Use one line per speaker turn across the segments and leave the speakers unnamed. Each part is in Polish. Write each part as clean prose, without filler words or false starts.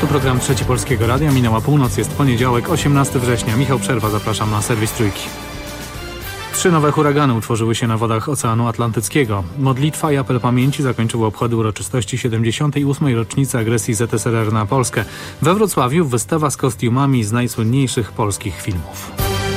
To program Trzeci Polskiego Radia. Minęła północ, jest poniedziałek, 18 września. Michał Przerwa, zapraszam na serwis Trójki. 3 nowe huragany utworzyły się na wodach Oceanu Atlantyckiego. Modlitwa i apel pamięci zakończyły obchody uroczystości 78. rocznicy agresji ZSRR na Polskę. We Wrocławiu wystawa z kostiumami z najsłynniejszych polskich filmów.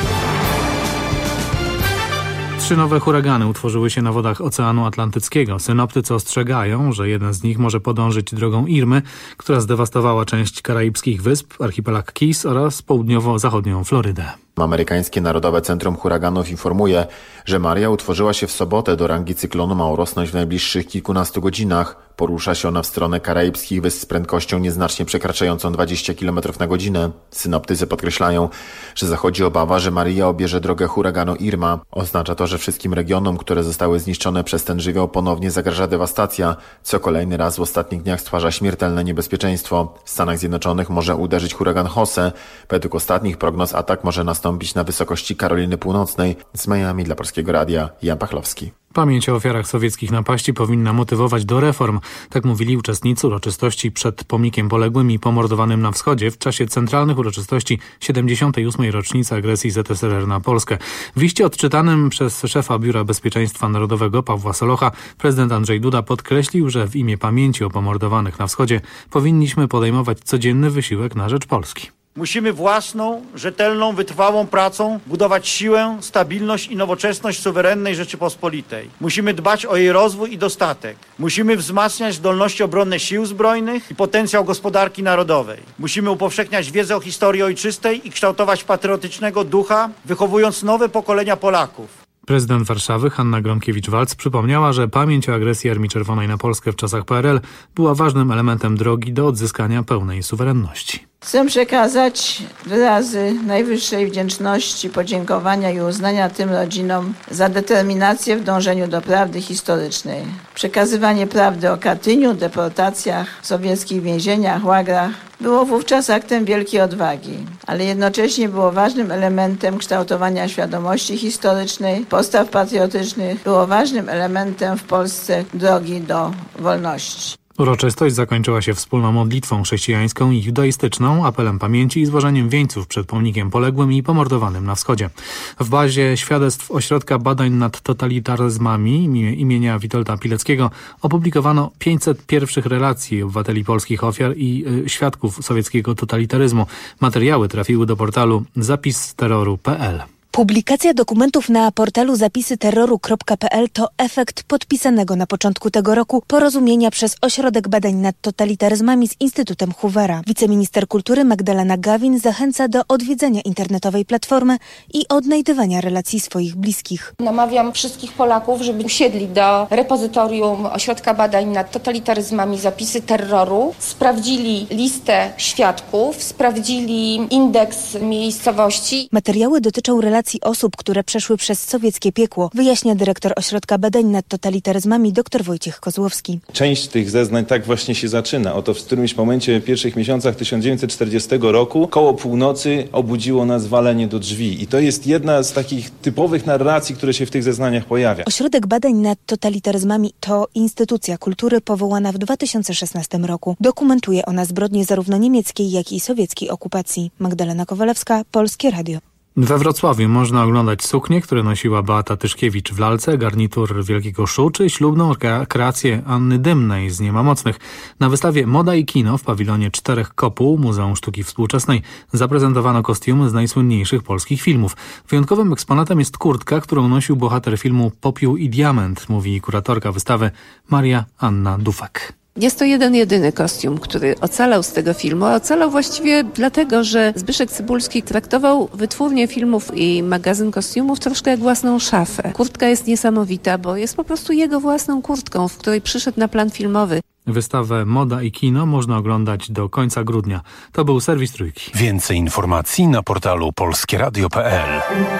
3 nowe huragany utworzyły się na wodach Oceanu Atlantyckiego. Synoptycy ostrzegają, że jeden z nich może podążyć drogą Irmy, która zdewastowała część karaibskich wysp, archipelag Keys oraz południowo-zachodnią Florydę.
Amerykańskie Narodowe Centrum Huraganów informuje, że Maria utworzyła się w sobotę. Do rangi cyklonu ma urosnąć w najbliższych kilkunastu godzinach. Porusza się ona w stronę karaibskich wysp z prędkością nieznacznie przekraczającą 20 km na godzinę. Synoptycy podkreślają, że zachodzi obawa, że Maria obierze drogę huraganu Irma. Oznacza to, że wszystkim regionom, które zostały zniszczone przez ten żywioł, ponownie zagraża dewastacja, co kolejny raz w ostatnich dniach stwarza śmiertelne niebezpieczeństwo. W Stanach Zjednoczonych może uderzyć huragan Jose. Według ostatnich prognoz atak może nastąpić na wysokości Karoliny Północnej. Z Miami dla Polskiego Radia Jan Pachlowski.
Pamięć o ofiarach sowieckich napaści powinna motywować do reform. Tak mówili uczestnicy uroczystości przed pomnikiem poległym i pomordowanym na wschodzie w czasie centralnych uroczystości 78. rocznicy agresji ZSRR na Polskę. W liście odczytanym przez szefa Biura Bezpieczeństwa Narodowego Pawła Solocha prezydent Andrzej Duda podkreślił, że w imię pamięci o pomordowanych na wschodzie powinniśmy podejmować codzienny wysiłek na rzecz Polski.
Musimy własną, rzetelną, wytrwałą pracą budować siłę, stabilność i nowoczesność suwerennej Rzeczypospolitej. Musimy dbać o jej rozwój i dostatek. Musimy wzmacniać zdolności obronne sił zbrojnych i potencjał gospodarki narodowej. Musimy upowszechniać wiedzę o historii ojczystej i kształtować patriotycznego ducha, wychowując nowe pokolenia Polaków.
Prezydent Warszawy Hanna Gronkiewicz-Waltz przypomniała, że pamięć o agresji Armii Czerwonej na Polskę w czasach PRL była ważnym elementem drogi do odzyskania pełnej suwerenności.
Chcę przekazać wyrazy najwyższej wdzięczności, podziękowania i uznania tym rodzinom za determinację w dążeniu do prawdy historycznej. Przekazywanie prawdy o Katyniu, deportacjach, sowieckich więzieniach, łagrach było wówczas aktem wielkiej odwagi, ale jednocześnie było ważnym elementem kształtowania świadomości historycznej, postaw patriotycznych, było ważnym elementem w Polsce drogi do wolności.
Uroczystość zakończyła się wspólną modlitwą chrześcijańską i judaistyczną, apelem pamięci i złożeniem wieńców przed pomnikiem poległym i pomordowanym na wschodzie. W bazie świadectw Ośrodka Badań nad Totalitaryzmami imienia Witolda Pileckiego opublikowano 500 pierwszych relacji obywateli polskich ofiar i świadków sowieckiego totalitaryzmu. Materiały trafiły do portalu zapisterroru.pl.
Publikacja dokumentów na portalu zapisyterroru.pl to efekt podpisanego na początku tego roku porozumienia przez Ośrodek Badań nad Totalitaryzmami z Instytutem Hoovera. Wiceminister kultury Magdalena Gawin zachęca do odwiedzenia internetowej platformy i odnajdywania relacji swoich bliskich.
Namawiam wszystkich Polaków, żeby usiedli do repozytorium Ośrodka Badań nad Totalitaryzmami Zapisy Terroru, sprawdzili listę świadków, sprawdzili indeks miejscowości.
Materiały dotyczą relacji osób, które przeszły przez sowieckie piekło, wyjaśnia dyrektor Ośrodka Badań nad Totalitaryzmami dr Wojciech Kozłowski.
Część tych zeznań tak właśnie się zaczyna. Oto w którymś momencie w pierwszych miesiącach 1940 roku koło północy obudziło nas walenie do drzwi. I to jest jedna z takich typowych narracji, które się w tych zeznaniach pojawia.
Ośrodek Badań nad Totalitaryzmami to instytucja kultury powołana w 2016 roku. Dokumentuje ona zbrodnie zarówno niemieckiej, jak i sowieckiej okupacji. Magdalena Kowalewska, Polskie Radio.
We Wrocławiu można oglądać suknię, które nosiła Beata Tyszkiewicz w lalce, garnitur Wielkiego Szu, czy ślubną kreację Anny Dymnej z Niemamocnych. Na wystawie Moda i kino w pawilonie 4 kopuł Muzeum Sztuki Współczesnej zaprezentowano kostiumy z najsłynniejszych polskich filmów. Wyjątkowym eksponatem jest kurtka, którą nosił bohater filmu Popiół i Diament, mówi kuratorka wystawy Maria Anna Dufek.
Jest to jedyny kostium, który ocalał z tego filmu, a ocalał właściwie dlatego, że Zbyszek Cybulski traktował wytwórnię filmów i magazyn kostiumów troszkę jak własną szafę. Kurtka jest niesamowita, bo jest po prostu jego własną kurtką, w której przyszedł na plan filmowy.
Wystawę Moda i kino można oglądać do końca grudnia. To był serwis Trójki.
Więcej informacji na portalu polskieradio.pl.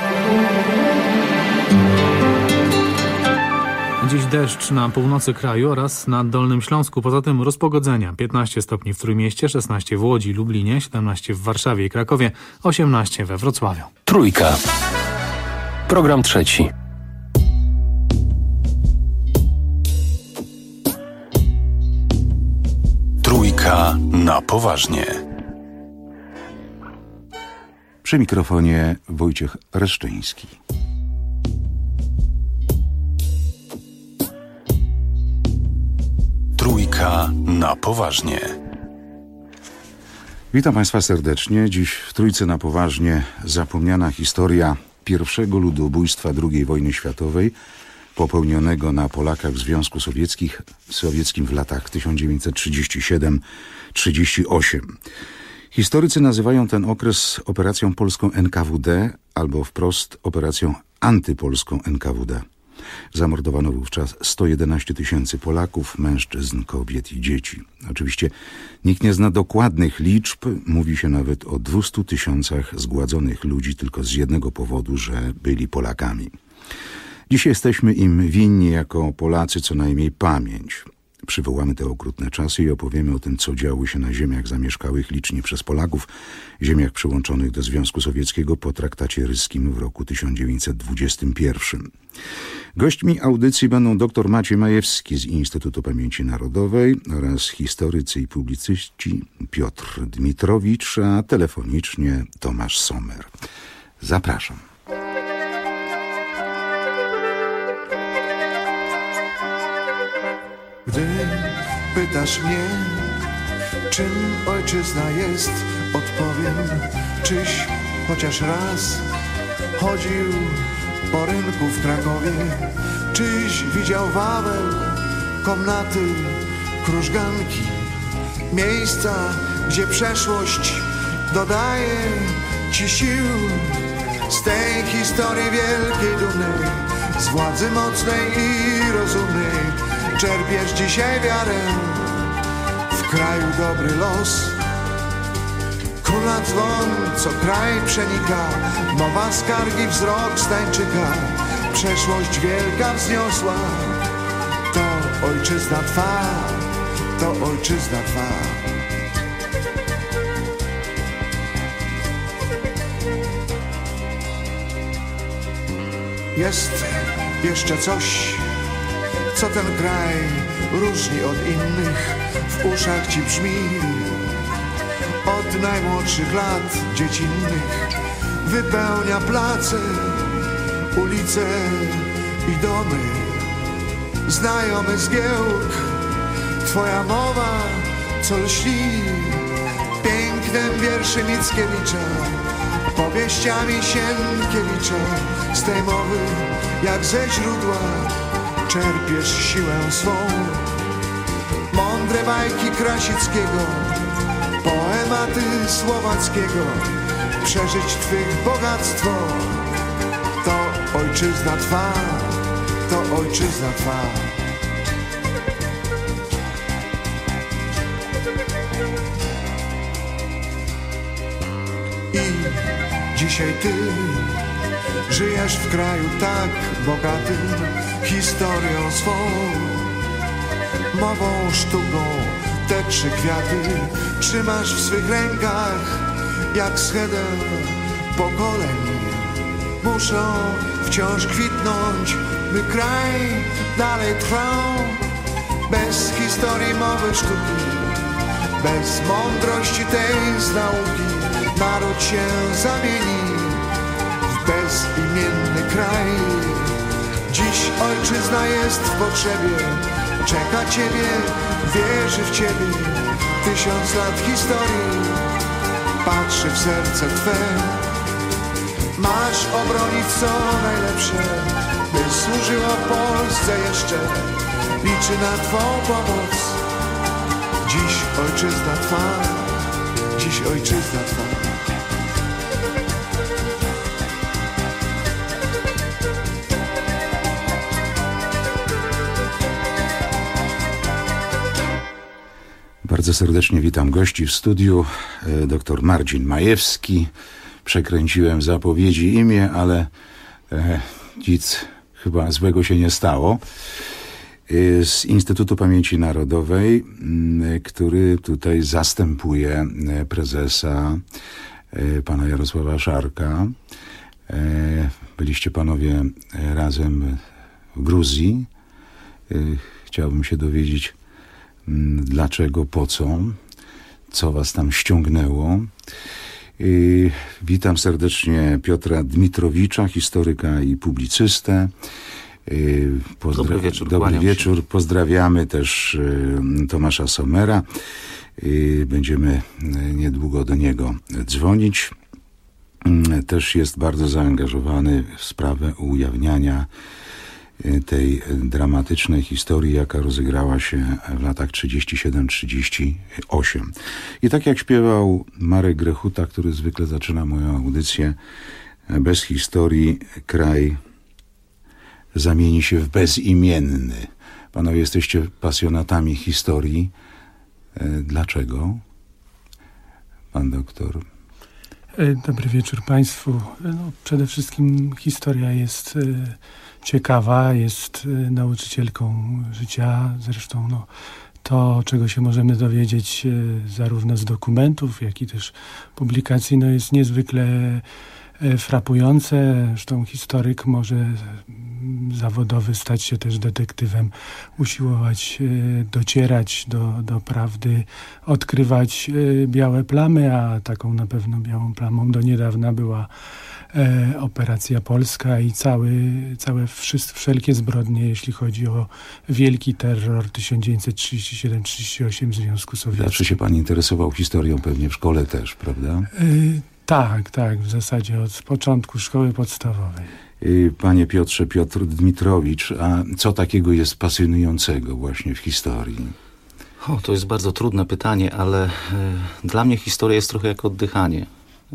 Dziś deszcz na północy kraju oraz na Dolnym Śląsku. Poza tym rozpogodzenia. 15 stopni w Trójmieście, 16 w Łodzi, Lublinie, 17 w Warszawie i Krakowie, 18 we Wrocławiu.
Trójka. Program trzeci. Trójka. Trójka na poważnie.
Przy mikrofonie Wojciech Reszczyński.
Trójka na poważnie.
Witam Państwa serdecznie. Dziś w Trójce na poważnie zapomniana historia pierwszego ludobójstwa II wojny światowej popełnionego na Polakach w Związku Sowieckim w latach 1937-38. Historycy nazywają ten okres operacją polską NKWD albo wprost operacją antypolską NKWD. Zamordowano wówczas 111 000 Polaków, mężczyzn, kobiet i dzieci. Oczywiście nikt nie zna dokładnych liczb, mówi się nawet o 200 000 zgładzonych ludzi tylko z jednego powodu, że byli Polakami. Dziś jesteśmy im winni jako Polacy co najmniej pamięć. Przywołamy te okrutne czasy i opowiemy o tym, co działo się na ziemiach zamieszkałych licznie przez Polaków, ziemiach przyłączonych do Związku Sowieckiego po traktacie ryskim w roku 1921. Gośćmi audycji będą dr Maciej Majewski z Instytutu Pamięci Narodowej oraz historycy i publicyści Piotr Dmitrowicz, a telefonicznie Tomasz Sommer. Zapraszam.
Gdy pytasz mnie, czym ojczyzna jest, odpowiem, czyś chociaż raz chodził po rynku w Krakowie, czyś widział Wawel, komnaty, krużganki, miejsca, gdzie przeszłość dodaje ci sił. Z tej historii wielkiej dumy, z władzy mocnej i rozumnej, czerpiesz dzisiaj wiarę w kraju dobry los. Króla dzwon, co kraj przenika, mowa skargi, wzrok stańczyka, przeszłość wielka wzniosła. To ojczyzna twa, to ojczyzna twa. Jest jeszcze coś, co ten kraj różni od innych, w uszach ci brzmi. Od najmłodszych lat dziecinnych wypełnia place, ulice i domy. Znajomy zgiełk, twoja mowa, co lśni pięknem wierszy Mickiewicza, powieściami Sienkiewicza. Z tej mowy, jak ze źródła, czerpiesz siłę swą. Mądre bajki Krasickiego, poematy Słowackiego, przeżyć twych bogactwo. To ojczyzna twa, to ojczyzna twa. I dzisiaj ty żyjesz w kraju tak bogatym historią swą, mową, sztuką. Te trzy kwiaty trzymasz w swych rękach, jak schedę pokoleń. Muszą wciąż kwitnąć, by kraj dalej trwał. Bez historii, mowy, sztuki, bez mądrości tej z nauki, naród się zamieni w bezimienny kraj. Dziś ojczyzna jest w potrzebie, czeka ciebie, wierzy w ciebie. 1000 lat historii patrzy w serce twe. Masz obronić co najlepsze, by służyło Polsce jeszcze. Liczy na twą pomoc. Dziś ojczyzna twa, dziś ojczyzna twa.
Bardzo serdecznie witam gości w studiu. Dr Marcin Majewski. Przekręciłem w zapowiedzi imię, ale nic chyba złego się nie stało. Z Instytutu Pamięci Narodowej, który tutaj zastępuje prezesa pana Jarosława Szarka. Byliście panowie razem w Gruzji. Chciałbym się dowiedzieć, dlaczego, po co. co was tam ściągnęło. Witam serdecznie Piotra Dmitrowicza, historyka i publicystę.
Dobry wieczór.
Dobry wieczór. Pozdrawiamy też Tomasza Sommera. Będziemy niedługo do niego dzwonić. Też jest bardzo zaangażowany w sprawę ujawniania tej dramatycznej historii, jaka rozegrała się w latach 37-38. I tak jak śpiewał Marek Grechuta, który zwykle zaczyna moją audycję, bez historii kraj zamieni się w bezimienny. Panowie, jesteście pasjonatami historii. Dlaczego? Pan doktor.
Dobry wieczór Państwu. Przede wszystkim historia jest ciekawa, jest nauczycielką życia. Zresztą to, czego się możemy dowiedzieć zarówno z dokumentów, jak i też publikacji, jest niezwykle frapujące. Zresztą historyk może zawodowy stać się też detektywem, usiłować docierać do prawdy, odkrywać białe plamy, a taką na pewno białą plamą do niedawna była operacja polska i wszelkie zbrodnie, jeśli chodzi o wielki terror 1937-38 w Związku Sowieckim.
Zawsze się pan interesował historią, pewnie w szkole też, prawda?
Tak, w zasadzie od początku szkoły podstawowej.
Panie Piotrze, Piotr Dmitrowicz, a co takiego jest pasjonującego właśnie w historii?
To jest bardzo trudne pytanie, ale dla mnie historia jest trochę jak oddychanie.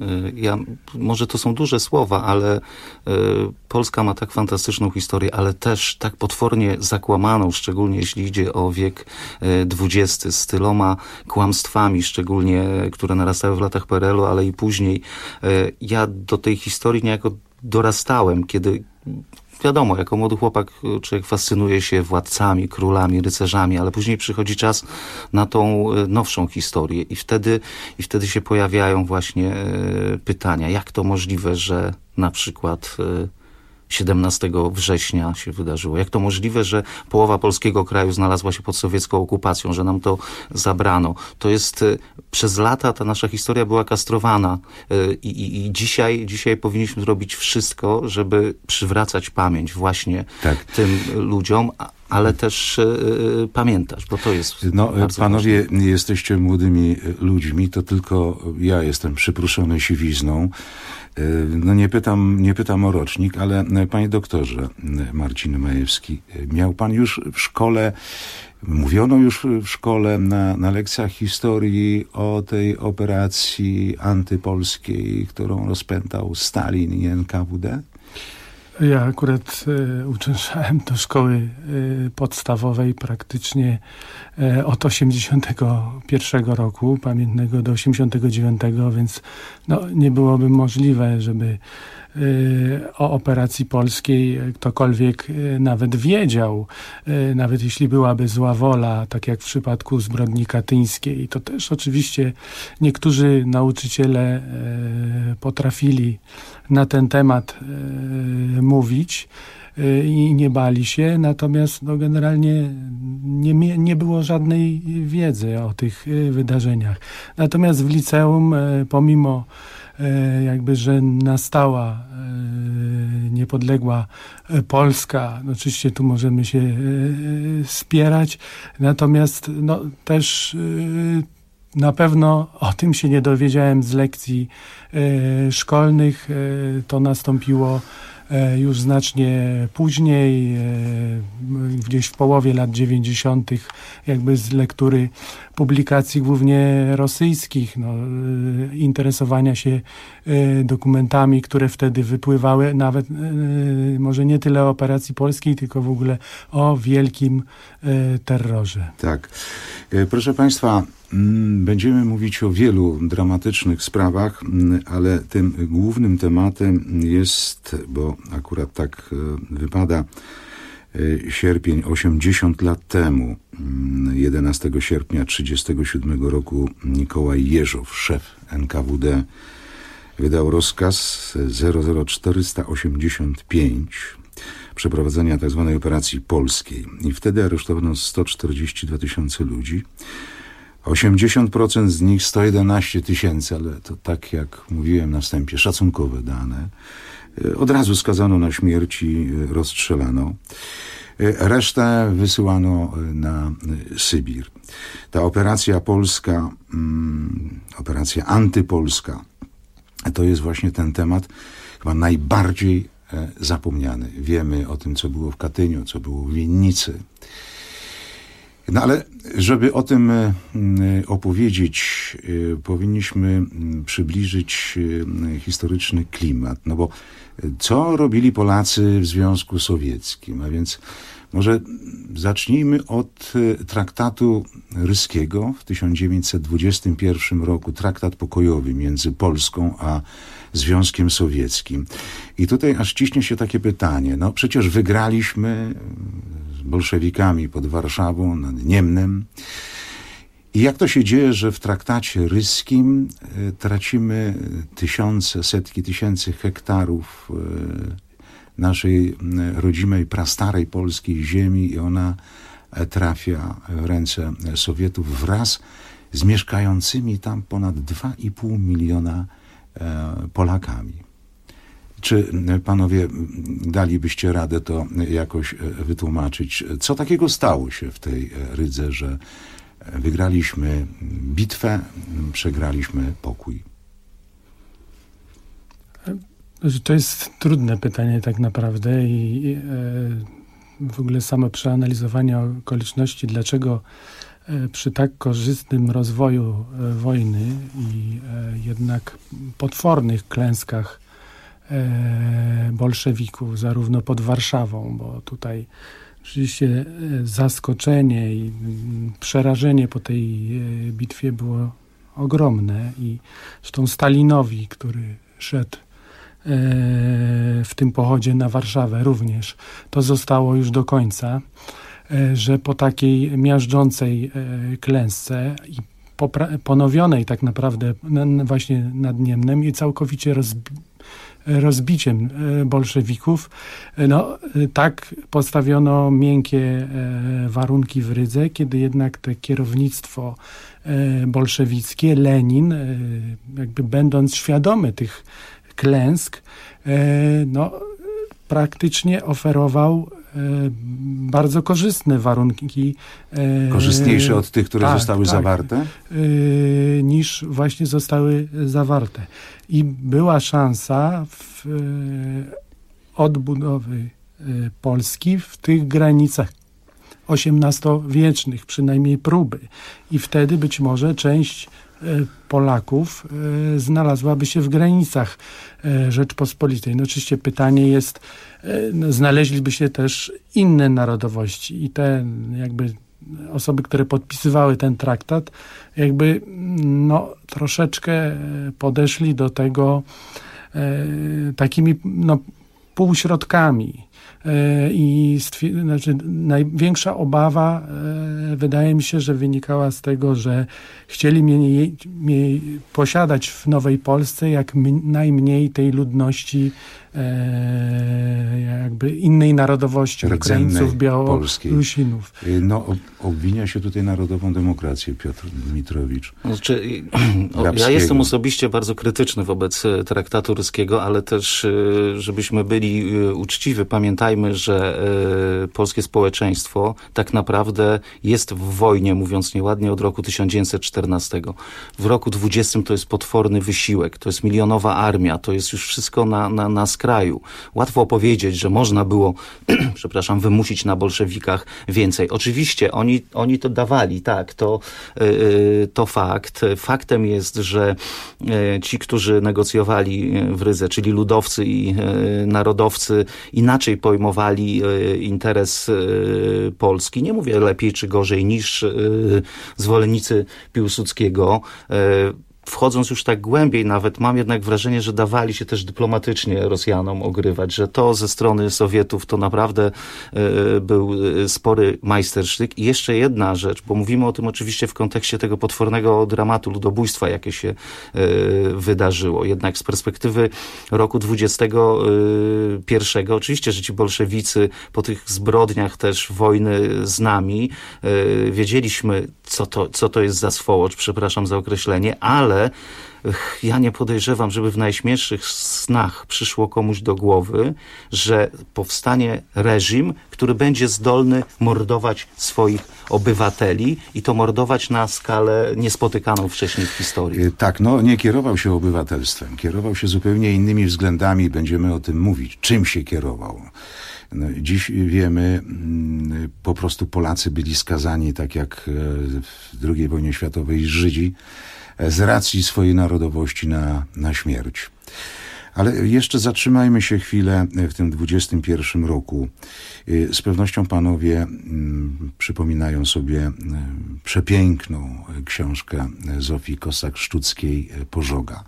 Może to są duże słowa, ale Polska ma tak fantastyczną historię, ale też tak potwornie zakłamaną, szczególnie jeśli idzie o wiek XX, z tyloma kłamstwami, szczególnie które narastały w latach PRL-u, ale i później. Ja do tej historii niejako dorastałem, kiedy... Wiadomo, jako młody chłopak człowiek fascynuje się władcami, królami, rycerzami, ale później przychodzi czas na tą nowszą historię i wtedy się pojawiają właśnie pytania, jak to możliwe, że na przykład 17 września się wydarzyło. Jak to możliwe, że połowa polskiego kraju znalazła się pod sowiecką okupacją, że nam to zabrano. To jest przez lata ta nasza historia była kastrowana i dzisiaj powinniśmy zrobić wszystko, żeby przywracać pamięć właśnie tym ludziom, ale też pamiętać, bo to jest bardzo
panowie,
ważne.
Jesteście młodymi ludźmi, to tylko ja jestem przypruszony siwizną. Nie pytam o rocznik, ale panie doktorze Marcin Majewski, miał pan już w szkole, mówiono już w szkole na lekcjach historii o tej operacji antypolskiej, którą rozpętał Stalin i NKWD?
Ja akurat uczęszczałem do szkoły podstawowej praktycznie od 81 roku, pamiętnego do 89, więc nie byłoby możliwe, żeby o operacji polskiej ktokolwiek nawet wiedział, nawet jeśli byłaby zła wola, tak jak w przypadku zbrodni katyńskiej. To też oczywiście niektórzy nauczyciele potrafili na ten temat mówić i nie bali się, natomiast generalnie nie było żadnej wiedzy o tych wydarzeniach. Natomiast w liceum, pomimo że nastała niepodległa Polska, oczywiście tu możemy się spierać, natomiast też na pewno o tym się nie dowiedziałem z lekcji szkolnych. To nastąpiło już znacznie później, gdzieś w połowie lat 90., z lektury publikacji głównie rosyjskich, interesowania się dokumentami, które wtedy wypływały, nawet może nie tyle o operacji polskiej, tylko w ogóle o wielkim terrorze.
Tak. Proszę państwa, będziemy mówić o wielu dramatycznych sprawach, ale tym głównym tematem jest, bo akurat tak wypada, sierpień 80 lat temu, 11 sierpnia 1937 roku Mikołaj Jeżow, szef NKWD, wydał rozkaz 00485 przeprowadzenia tzw. operacji polskiej. I wtedy aresztowano 142 000 ludzi. 80% z nich, 111 tysięcy, ale to tak jak mówiłem na wstępie, szacunkowe dane. Od razu skazano na śmierć i rozstrzelano. Resztę wysyłano na Sybir. Ta operacja polska, operacja antypolska, to jest właśnie ten temat chyba najbardziej zapomniany. Wiemy o tym, co było w Katyniu, co było w Winnicy. No ale żeby o tym opowiedzieć, powinniśmy przybliżyć historyczny klimat. No bo co robili Polacy w Związku Sowieckim? A więc może zacznijmy od traktatu ryskiego w 1921 roku. Traktat pokojowy między Polską a Związkiem Sowieckim. I tutaj aż ciśnie się takie pytanie. No przecież wygraliśmy z bolszewikami pod Warszawą, nad Niemnem. I jak to się dzieje, że w traktacie ryskim tracimy tysiące, setki tysięcy hektarów naszej rodzimej, prastarej polskiej ziemi i ona trafia w ręce Sowietów wraz z mieszkającymi tam ponad 2,5 miliona Polakami. Czy panowie dalibyście radę to jakoś wytłumaczyć? Co takiego stało się w tej Rydze, że wygraliśmy bitwę, przegraliśmy pokój?
To jest trudne pytanie tak naprawdę i w ogóle samo przeanalizowanie okoliczności, dlaczego przy tak korzystnym rozwoju wojny i jednak potwornych klęskach bolszewików, zarówno pod Warszawą, bo tutaj oczywiście zaskoczenie i przerażenie po tej bitwie było ogromne i zresztą Stalinowi, który szedł w tym pochodzie na Warszawę również, to zostało już do końca, że po takiej miażdżącej klęsce i ponowionej tak naprawdę właśnie nad Niemnem i całkowicie rozbiciem bolszewików, no tak postawiono miękkie warunki w Rydze, kiedy jednak te kierownictwo bolszewickie, Lenin, jakby będąc świadomy tych klęsk, no praktycznie oferował bardzo korzystne warunki.
Korzystniejsze od tych, które zostały zawarte?
Niż właśnie zostały zawarte. I była szansa odbudowy Polski w tych granicach XVIII-wiecznych, przynajmniej próby. I wtedy być może część Polaków znalazłaby się w granicach Rzeczpospolitej. No oczywiście pytanie jest, znaleźliby się też inne narodowości i te jakby osoby, które podpisywały ten traktat, jakby no troszeczkę podeszli do tego takimi półśrodkami. I znaczy, największa obawa wydaje mi się, że wynikała z tego, że chcieli posiadać w Nowej Polsce jak najmniej tej ludności jakby innej narodowości, Ukraińców, Białorusinów.
No, obwinia się tutaj Narodową Demokrację Piotr Dmitrowicz.
Znaczy, ja jestem osobiście bardzo krytyczny wobec traktatu ryskiego, ale też, żebyśmy byli uczciwi, pamiętajmy, że polskie społeczeństwo tak naprawdę jest w wojnie, mówiąc nieładnie, od roku 1914. W roku 20 to jest potworny wysiłek, to jest milionowa armia, to jest już wszystko na skraju. Łatwo powiedzieć, że można było, przepraszam, wymusić na bolszewikach więcej. Oczywiście oni to dawali, tak, to fakt. Faktem jest, że ci, którzy negocjowali w Rydze, czyli ludowcy i narodowcy, inaczej pojmowali interes Polski. Nie mówię lepiej czy gorzej niż zwolennicy Piłsudskiego. wchodząc już tak głębiej nawet, mam jednak wrażenie, że dawali się też dyplomatycznie Rosjanom ogrywać, że to ze strony Sowietów to naprawdę był spory majstersztyk. I jeszcze jedna rzecz, bo mówimy o tym oczywiście w kontekście tego potwornego dramatu ludobójstwa, jakie się wydarzyło. Jednak z perspektywy roku 21, oczywiście, że ci bolszewicy po tych zbrodniach też wojny z nami, wiedzieliśmy, co to jest za swołocz, przepraszam za określenie, ale ja nie podejrzewam, żeby w najśmielszych snach przyszło komuś do głowy, że powstanie reżim, który będzie zdolny mordować swoich obywateli i to mordować na skalę niespotykaną wcześniej w historii.
Tak, no nie kierował się obywatelstwem, kierował się zupełnie innymi względami, będziemy o tym mówić, czym się kierował. No, dziś wiemy, po prostu Polacy byli skazani, tak jak w II wojnie światowej Żydzi, z racji swojej narodowości na śmierć. Ale jeszcze zatrzymajmy się chwilę w tym 21 roku. Z pewnością panowie przypominają sobie przepiękną książkę Zofii Kosak-Szczuckiej Pożoga.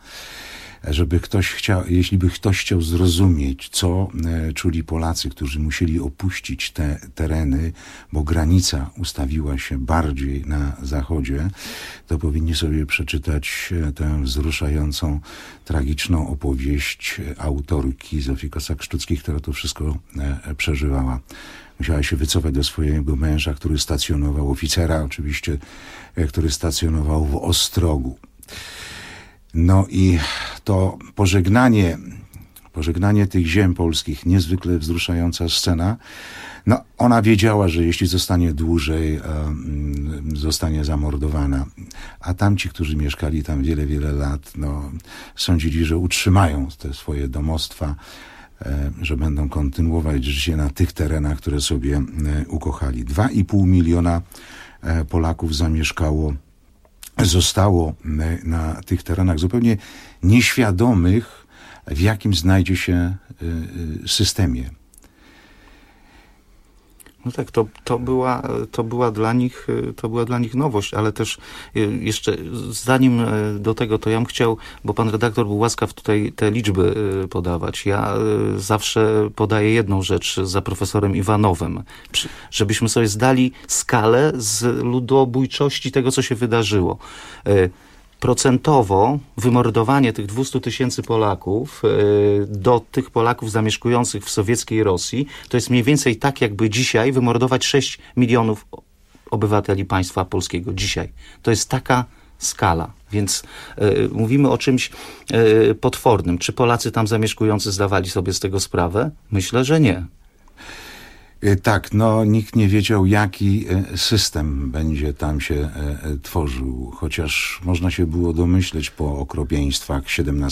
Jeśli by ktoś chciał zrozumieć, co czuli Polacy, którzy musieli opuścić te tereny, bo granica ustawiła się bardziej na zachodzie, to powinni sobie przeczytać tę wzruszającą, tragiczną opowieść autorki Zofii Kosak-Szczuckiej, która to wszystko przeżywała. Musiała się wycofać do swojego męża, który stacjonował, oficera oczywiście, który stacjonował w Ostrogu. No i to pożegnanie tych ziem polskich, niezwykle wzruszająca scena. No, ona wiedziała, że jeśli zostanie dłużej, zostanie zamordowana. A tamci, którzy mieszkali tam wiele, wiele lat, no, sądzili, że utrzymają te swoje domostwa, że będą kontynuować życie na tych terenach, które sobie ukochali. 2,5 miliona Polaków zostało na tych terenach zupełnie nieświadomych, w jakim znajdzie się systemie.
No tak, to była dla nich nowość, ale też jeszcze zanim do tego, to ja bym chciał, bo pan redaktor był łaskaw tutaj te liczby podawać. Ja zawsze podaję jedną rzecz za profesorem Iwanowem, żebyśmy sobie zdali skalę z ludobójczości tego, co się wydarzyło. Procentowo wymordowanie tych 200 000 Polaków do tych Polaków zamieszkujących w sowieckiej Rosji to jest mniej więcej tak, jakby dzisiaj wymordować 6 milionów obywateli państwa polskiego. Dzisiaj. To jest taka skala. Więc mówimy o czymś potwornym. Czy Polacy tam zamieszkujący zdawali sobie z tego sprawę? Myślę, że nie.
Tak, no nikt nie wiedział, jaki system będzie tam się tworzył, chociaż można się było domyśleć po okropieństwach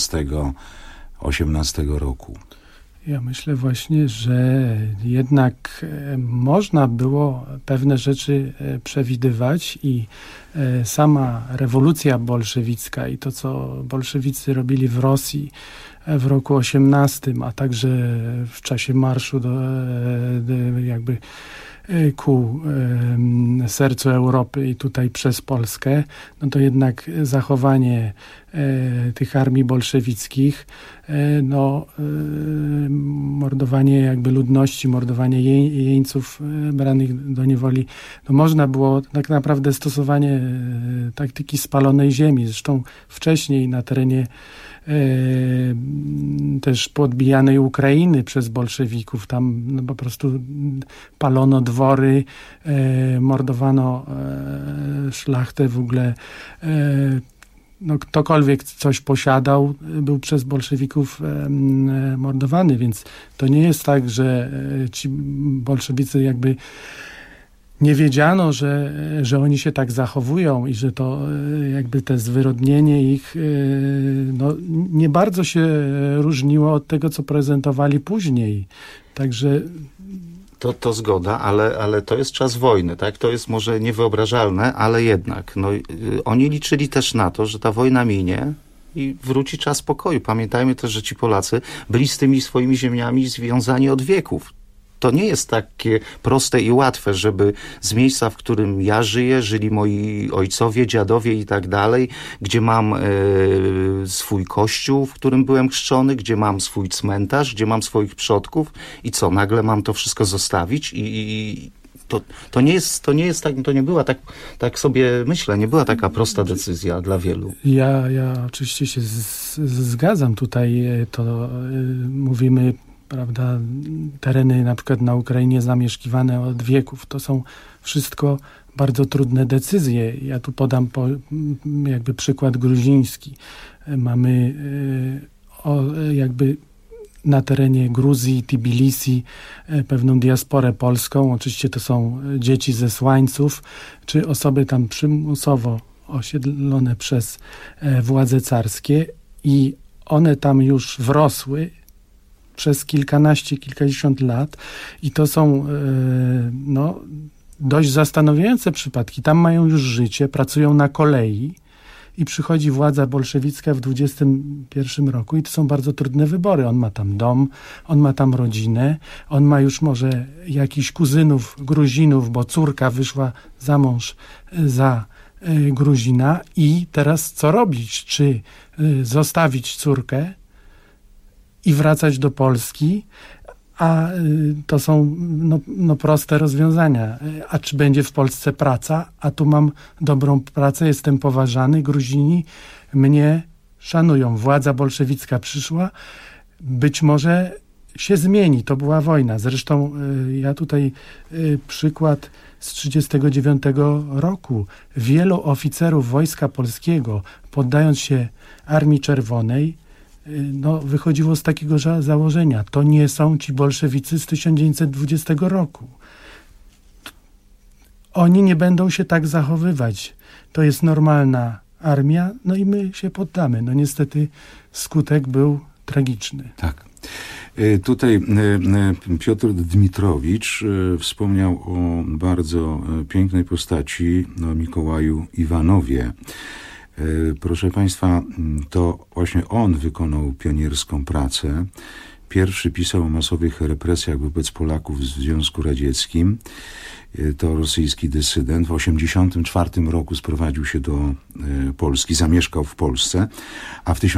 17-18 roku.
Ja myślę właśnie, że jednak można było pewne rzeczy przewidywać i sama rewolucja bolszewicka i to, co bolszewicy robili w Rosji w roku 18, a także w czasie marszu jakby ku sercu Europy i tutaj przez Polskę, no to jednak zachowanie tych armii bolszewickich, mordowanie jakby ludności, mordowanie jeńców branych do niewoli, no można było tak naprawdę stosowanie taktyki spalonej ziemi. Zresztą wcześniej na terenie też podbijanej Ukrainy przez bolszewików. Tam po prostu palono dwory, mordowano szlachtę w ogóle. Ktokolwiek coś posiadał, był przez bolszewików mordowany, więc to nie jest tak, że ci bolszewicy jakby nie wiedziano, że oni się tak zachowują i że to jakby te zwyrodnienie ich nie bardzo się różniło od tego, co prezentowali później. Także
To zgoda, ale to jest czas wojny, tak? To jest może niewyobrażalne, ale jednak. Oni liczyli też na to, że ta wojna minie i wróci czas pokoju. Pamiętajmy też, że ci Polacy byli z tymi swoimi ziemiami związani od wieków. To nie jest takie proste i łatwe, żeby z miejsca, w którym ja żyję, żyli moi ojcowie, dziadowie i tak dalej, gdzie mam swój kościół, w którym byłem chrzczony, gdzie mam swój cmentarz, gdzie mam swoich przodków i co, nagle mam to wszystko zostawić i to nie była tak sobie myślę, nie była taka prosta decyzja dla wielu.
Ja oczywiście się zgadzam tutaj, to mówimy, prawda, tereny na przykład na Ukrainie zamieszkiwane od wieków. To są wszystko bardzo trudne decyzje. Ja tu podam jakby przykład gruziński. Mamy jakby na terenie Gruzji, Tbilisi pewną diasporę polską. Oczywiście to są dzieci zesłańców, czy osoby tam przymusowo osiedlone przez władze carskie i one tam już wrosły przez kilkadziesiąt lat i to są dość zastanawiające przypadki. Tam mają już życie, pracują na kolei i przychodzi władza bolszewicka w 21 roku i to są bardzo trudne wybory. On ma tam dom, on ma tam rodzinę, on ma już może jakichś kuzynów, Gruzinów, bo córka wyszła za mąż za Gruzina i teraz co robić? Czy zostawić córkę i wracać do Polski, a to są proste rozwiązania. A czy będzie w Polsce praca? A tu mam dobrą pracę, jestem poważany, Gruzini mnie szanują. Władza bolszewicka przyszła, być może się zmieni, to była wojna. Zresztą ja tutaj przykład z 1939 roku. Wielu oficerów Wojska Polskiego, poddając się Armii Czerwonej, wychodziło z takiego założenia. To nie są ci bolszewicy z 1920 roku. Oni nie będą się tak zachowywać. To jest normalna armia, i my się poddamy. Niestety skutek był tragiczny.
Tak. Tutaj Piotr Dmitrowicz wspomniał o bardzo pięknej postaci, Mikołaju Iwanowie. Proszę Państwa, to właśnie on wykonał pionierską pracę. Pierwszy pisał o masowych represjach wobec Polaków w Związku Radzieckim. To rosyjski dysydent. W 1984 roku sprowadził się do Polski, zamieszkał w Polsce, a w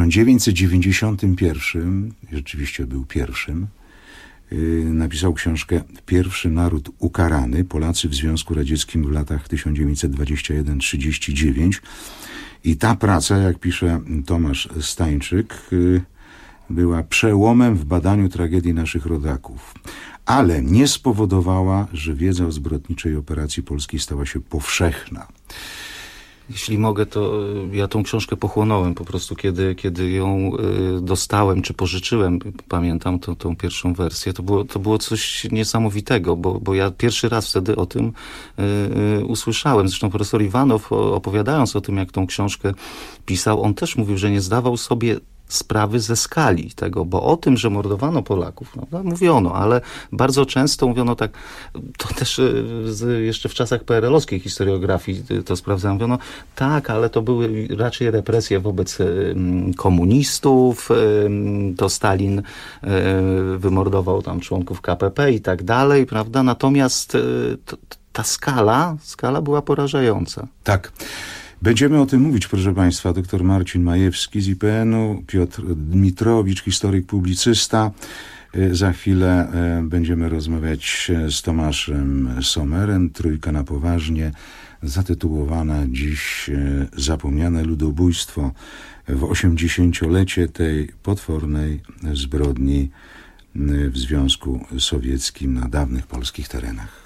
1991, rzeczywiście był pierwszym, napisał książkę Pierwszy naród ukarany. Polacy w Związku Radzieckim w latach 1921-39. I ta praca, jak pisze Tomasz Stańczyk, była przełomem w badaniu tragedii naszych rodaków, ale nie spowodowała, że wiedza o zbrodniczej operacji polskiej stała się powszechna.
Jeśli mogę, to ja tą książkę pochłonąłem po prostu, kiedy ją dostałem, czy pożyczyłem, pamiętam tą pierwszą wersję, to było coś niesamowitego, bo ja pierwszy raz wtedy o tym usłyszałem. Zresztą profesor Iwanow, opowiadając o tym, jak tą książkę pisał, on też mówił, że nie zdawał sobie sprawy ze skali tego, bo o tym, że mordowano Polaków, mówiono, ale bardzo często mówiono tak, to też jeszcze w czasach PRL-owskiej historiografii to sprawdzałem, mówiono tak, ale to były raczej represje wobec komunistów, to Stalin wymordował tam członków KPP i tak dalej, prawda? Natomiast ta skala była porażająca.
Tak. Będziemy o tym mówić, proszę Państwa. Dr Marcin Majewski z IPN-u, Piotr Dmitrowicz, historyk, publicysta. Za chwilę będziemy rozmawiać z Tomaszem Sommerem. Trójka na poważnie, zatytułowana dziś Zapomniane ludobójstwo w 80-lecie tej potwornej zbrodni w Związku Sowieckim na dawnych polskich terenach.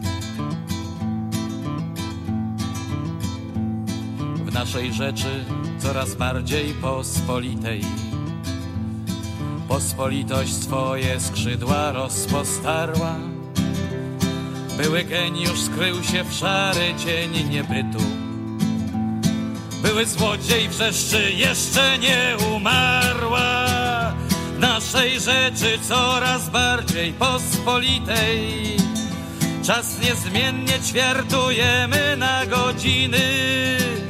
W naszej rzeczy coraz bardziej pospolitej pospolitość swoje skrzydła rozpostarła. Były geniusz skrył się w szary cień niebytu. Były złodziej wrzeszczy jeszcze nie umarła. W naszej rzeczy coraz bardziej pospolitej czas niezmiennie ćwiartujemy na godziny.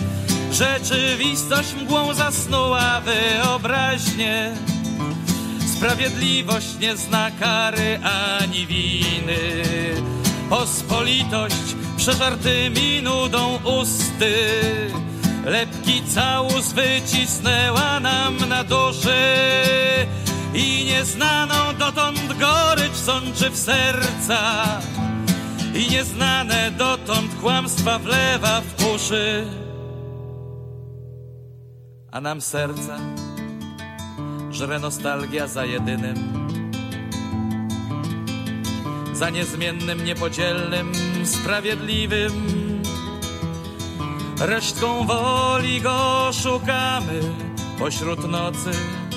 Rzeczywistość mgłą zasnuła wyobraźnię. Sprawiedliwość nie zna kary ani winy. Pospolitość przeżartymi nudą usty lepki całus wycisnęła nam na duszy i nieznaną dotąd gorycz sączy w sercach i nieznane dotąd kłamstwa wlewa w uszy, a nam serca żre nostalgia za jedynym, za niezmiennym, niepodzielnym, sprawiedliwym. Resztką woli go szukamy pośród nocy,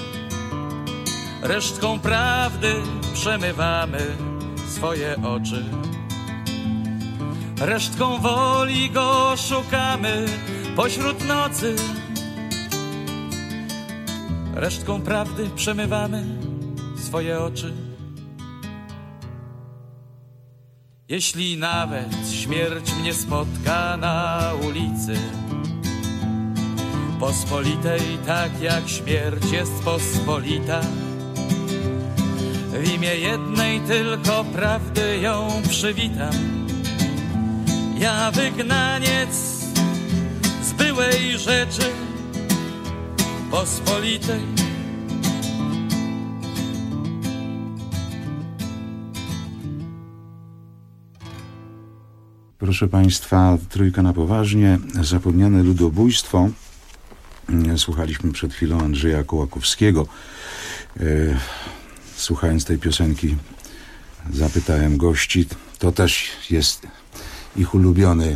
resztką prawdy przemywamy swoje oczy. Resztką woli go szukamy pośród nocy, resztką prawdy przemywamy swoje oczy. Jeśli nawet śmierć mnie spotka na ulicy pospolitej, tak jak śmierć jest pospolita, w imię jednej tylko prawdy ją przywitam. Ja wygnaniec z byłej rzeczy pospolitej.
Proszę Państwa, trójka na poważnie. Zapomniane ludobójstwo. Słuchaliśmy przed chwilą Andrzeja Kołakowskiego. Słuchając tej piosenki zapytałem gości, to też jest ich ulubiony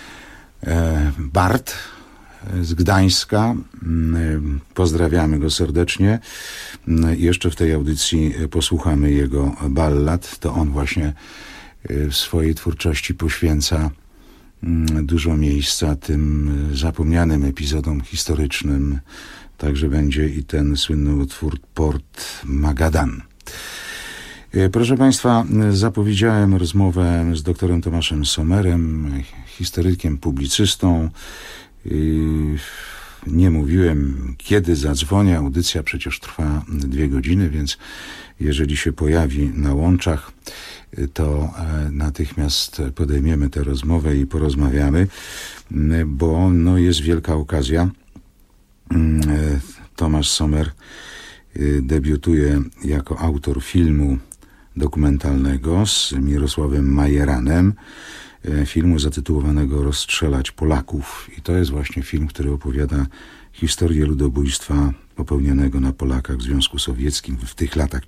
Bart z Gdańska. Pozdrawiamy go serdecznie. Jeszcze w tej audycji posłuchamy jego ballad. To on właśnie w swojej twórczości poświęca dużo miejsca tym zapomnianym epizodom historycznym. Także będzie i ten słynny utwór Port Magadan. Proszę Państwa, zapowiedziałem rozmowę z doktorem Tomaszem Sommerem, historykiem, publicystą. Nie mówiłem, kiedy zadzwonię. Audycja przecież trwa 2 godziny, więc jeżeli się pojawi na łączach, to natychmiast podejmiemy tę rozmowę i porozmawiamy, bo no, jest wielka okazja. Tomasz Sommer debiutuje jako autor filmu dokumentalnego z Mirosławem Majeranem, filmu zatytułowanego Rozstrzelać Polaków. I to jest właśnie film, który opowiada historię ludobójstwa popełnionego na Polakach w Związku Sowieckim w tych latach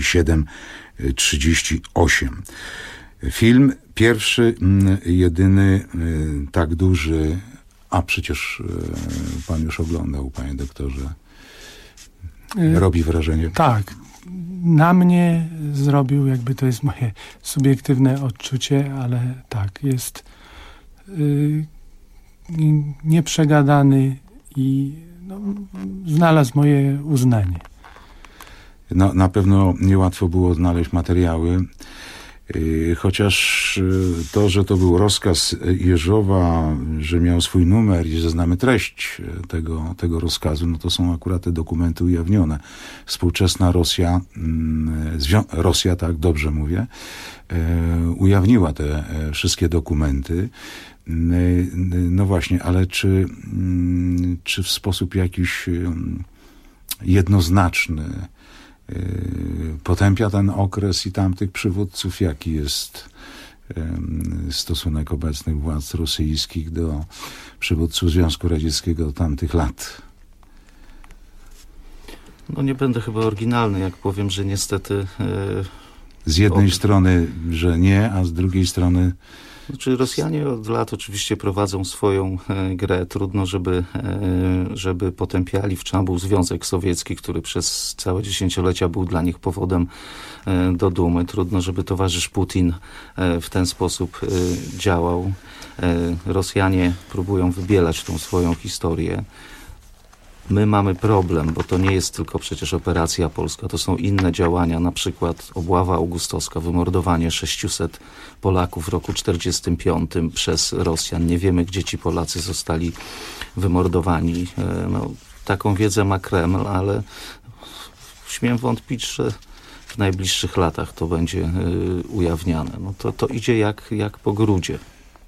37-38. Film pierwszy, jedyny, tak duży, a przecież pan już oglądał, panie doktorze. Robi wrażenie.
Tak. Na mnie zrobił, jakby to jest moje subiektywne odczucie, ale tak, jest nieprzegadany i no, znalazł moje uznanie.
No, na pewno niełatwo było znaleźć materiały, chociaż to, że to był rozkaz Jeżowa, że miał swój numer i że znamy treść tego rozkazu, no to są akurat te dokumenty ujawnione. Współczesna Rosja, tak dobrze mówię, ujawniła te wszystkie dokumenty. No właśnie, ale czy w sposób jakiś jednoznaczny potępia ten okres i tamtych przywódców? Jaki jest stosunek obecnych władz rosyjskich do przywódców Związku Radzieckiego tamtych lat?
No nie będę chyba oryginalny, jak powiem, że niestety...
Z jednej strony, że nie, a z drugiej strony...
Znaczy Rosjanie od lat oczywiście prowadzą swoją grę. Trudno, żeby potępiali w czambuł Związek Sowiecki, który przez całe dziesięciolecia był dla nich powodem do dumy. Trudno, żeby towarzysz Putin w ten sposób działał. Rosjanie próbują wybielać tą swoją historię. My mamy problem, bo to nie jest tylko przecież operacja polska, to są inne działania, na przykład obława augustowska, wymordowanie 600 Polaków w roku 1945 przez Rosjan. Nie wiemy, gdzie ci Polacy zostali wymordowani. No, taką wiedzę ma Kreml, ale śmiem wątpić, że w najbliższych latach to będzie ujawniane. No to idzie jak po grudzie.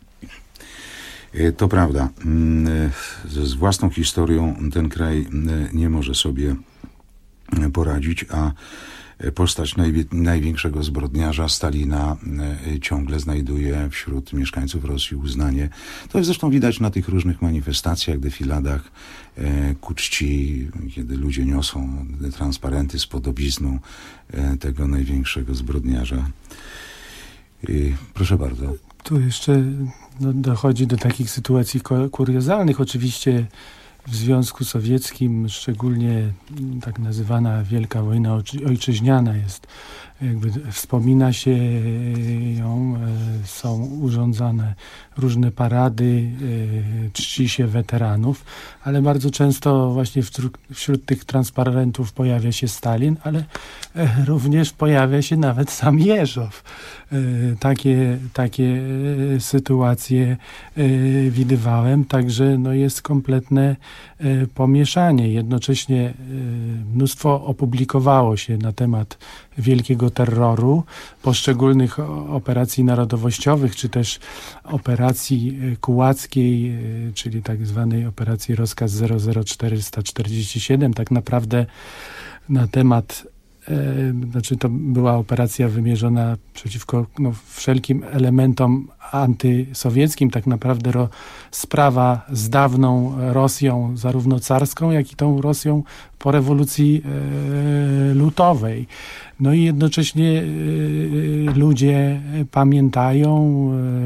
To prawda. Z własną historią ten kraj nie może sobie poradzić, a postać największego zbrodniarza Stalina ciągle znajduje wśród mieszkańców Rosji uznanie. To zresztą widać na tych różnych manifestacjach, defiladach ku czci, kiedy ludzie niosą transparenty z podobizną tego największego zbrodniarza. Proszę bardzo.
Tu jeszcze dochodzi do takich sytuacji kuriozalnych. Oczywiście w Związku Sowieckim, szczególnie tak nazywana Wielka Wojna Ojczyźniana jest, jakby wspomina się ją, są urządzane różne parady, czci się weteranów, ale bardzo często właśnie wśród tych transparentów pojawia się Stalin, ale również pojawia się nawet sam Jeżow. Takie sytuacje widywałem, także jest kompletne pomieszanie. Jednocześnie mnóstwo opublikowało się na temat wielkiego terroru, poszczególnych operacji narodowościowych, czy też operacji kułackiej, czyli tak zwanej operacji Rozkaz 00447. Tak naprawdę na temat to była operacja wymierzona przeciwko wszelkim elementom antysowieckim. Tak naprawdę sprawa z dawną Rosją, zarówno carską, jak i tą Rosją po rewolucji lutowej. No i jednocześnie ludzie pamiętają,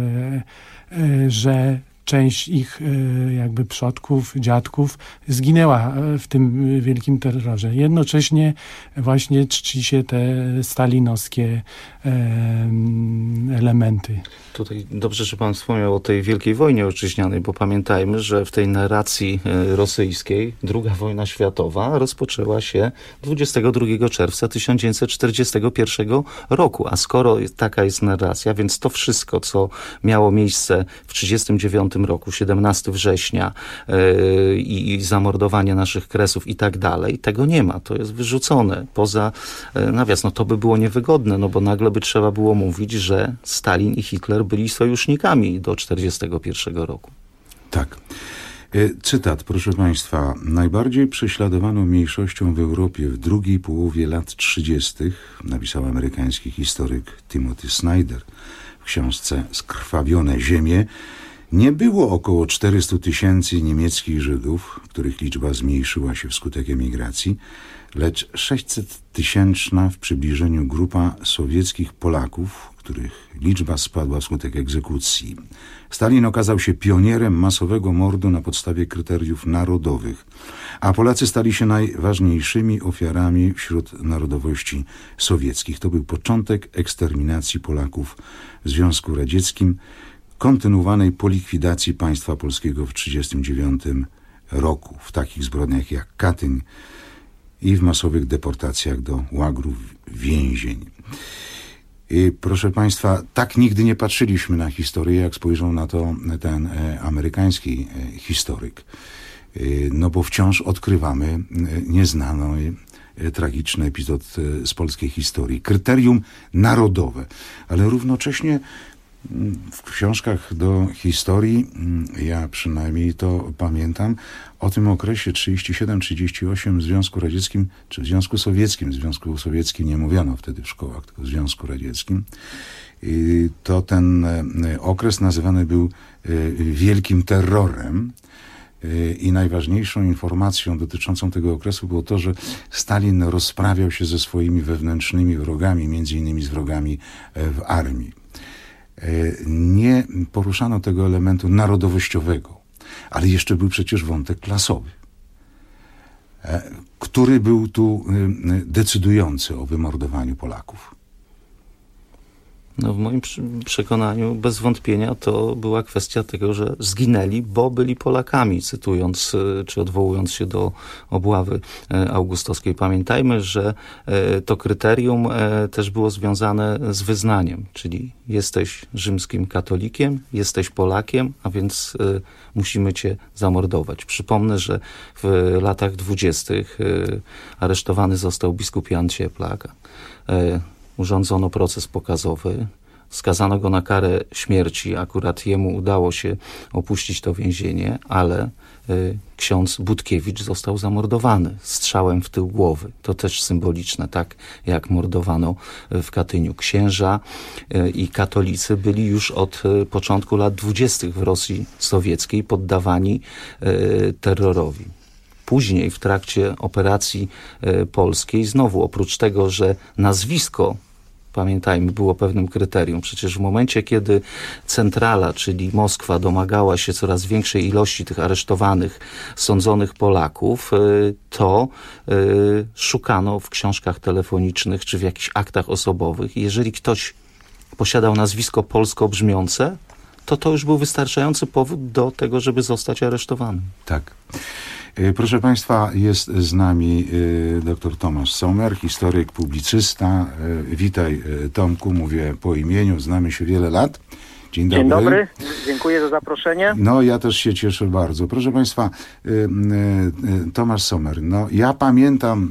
że część ich jakby przodków, dziadków zginęła w tym wielkim terrorze. Jednocześnie właśnie czci się te stalinowskie elementy.
Tutaj dobrze, że pan wspomniał o tej Wielkiej Wojnie Ojczyźnianej, bo pamiętajmy, że w tej narracji rosyjskiej II wojna światowa rozpoczęła się 22 czerwca 1941 roku. A skoro taka jest narracja, więc to wszystko, co miało miejsce w 1939 roku, 17 września i zamordowanie naszych kresów i tak dalej, tego nie ma. To jest wyrzucone poza nawias. To by było niewygodne, bo nagle by trzeba było mówić, że Stalin i Hitler byli sojusznikami do 1941 roku.
Tak. Cytat, proszę Państwa. Najbardziej prześladowaną mniejszością w Europie w drugiej połowie lat 30. napisał amerykański historyk Timothy Snyder w książce Skrwawione ziemie, nie było około 400 000 niemieckich Żydów, których liczba zmniejszyła się wskutek emigracji, lecz 600-tysięczna w przybliżeniu grupa sowieckich Polaków, których liczba spadła wskutek egzekucji. Stalin okazał się pionierem masowego mordu na podstawie kryteriów narodowych, a Polacy stali się najważniejszymi ofiarami wśród narodowości sowieckich. To był początek eksterminacji Polaków w Związku Radzieckim, kontynuowanej po likwidacji państwa polskiego w 1939 roku, w takich zbrodniach jak Katyń i w masowych deportacjach do łagrów więzień. I proszę Państwa, tak nigdy nie patrzyliśmy na historię, jak spojrzał na to ten amerykański historyk. Bo wciąż odkrywamy nieznany, tragiczny epizod z polskiej historii. Kryterium narodowe, ale równocześnie w książkach do historii, ja przynajmniej to pamiętam, o tym okresie 37-38 w Związku Radzieckim, czy w Związku Sowieckim, w Związku Sowieckim nie mówiono wtedy w szkołach, tylko w Związku Radzieckim, to ten okres nazywany był wielkim terrorem. I najważniejszą informacją dotyczącą tego okresu było to, że Stalin rozprawiał się ze swoimi wewnętrznymi wrogami, między innymi z wrogami w armii. Nie poruszano tego elementu narodowościowego, ale jeszcze był przecież wątek klasowy, który był tu decydujący o wymordowaniu Polaków.
No w moim przekonaniu bez wątpienia to była kwestia tego, że zginęli, bo byli Polakami, cytując czy odwołując się do obławy augustowskiej. Pamiętajmy, że to kryterium też było związane z wyznaniem, czyli jesteś rzymskim katolikiem, jesteś Polakiem, a więc musimy cię zamordować. Przypomnę, że w latach 20. aresztowany został biskup Jan Cieplak. Urządzono proces pokazowy, skazano go na karę śmierci, akurat jemu udało się opuścić to więzienie, ale ksiądz Budkiewicz został zamordowany strzałem w tył głowy. To też symboliczne, tak jak mordowano w Katyniu. Księża i katolicy byli już od początku lat 20. w Rosji sowieckiej poddawani terrorowi. Później w trakcie operacji polskiej znowu oprócz tego, że nazwisko, pamiętajmy, było pewnym kryterium. Przecież w momencie, kiedy centrala, czyli Moskwa, domagała się coraz większej ilości tych aresztowanych, sądzonych Polaków, to szukano w książkach telefonicznych czy w jakichś aktach osobowych. Jeżeli ktoś posiadał nazwisko polsko brzmiące, to już był wystarczający powód do tego, żeby zostać aresztowanym.
Tak. Proszę Państwa, jest z nami dr Tomasz Sommer, historyk, publicysta. Witaj, Tomku, mówię po imieniu, znamy się wiele lat. Dzień dobry.
Dzień dobry, dziękuję za zaproszenie.
No, ja też się cieszę bardzo. Proszę Państwa, Tomasz Sommer, no ja pamiętam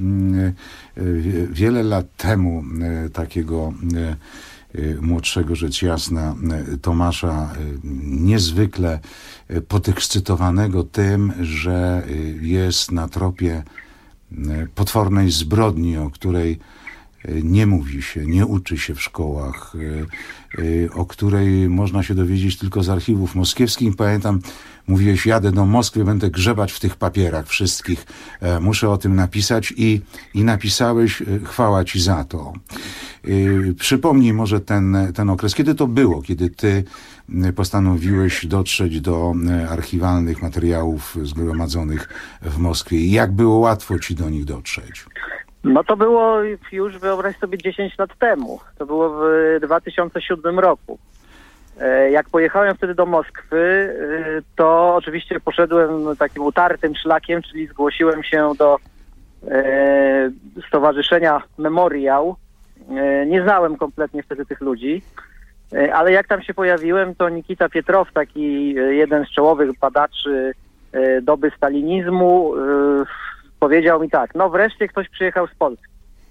wiele lat temu takiego młodszego, rzecz jasna, Tomasza, niezwykle podekscytowanego tym, że jest na tropie potwornej zbrodni, o której nie mówi się, nie uczy się w szkołach, o której można się dowiedzieć tylko z archiwów moskiewskich. Pamiętam, mówiłeś, jadę do Moskwy, będę grzebać w tych papierach wszystkich, muszę o tym napisać i napisałeś, chwała ci za to. Przypomnij może ten okres, kiedy to było, kiedy ty postanowiłeś dotrzeć do archiwalnych materiałów zgromadzonych w Moskwie i jak było łatwo ci do nich dotrzeć?
No to było już, wyobraź sobie, 10 lat temu. To było w 2007 roku. Jak pojechałem wtedy do Moskwy, to oczywiście poszedłem takim utartym szlakiem, czyli zgłosiłem się do Stowarzyszenia Memoriał. Nie znałem kompletnie wtedy tych ludzi, ale jak tam się pojawiłem, to Nikita Pietrow, taki jeden z czołowych badaczy doby stalinizmu, powiedział mi tak, no wreszcie ktoś przyjechał z Polski.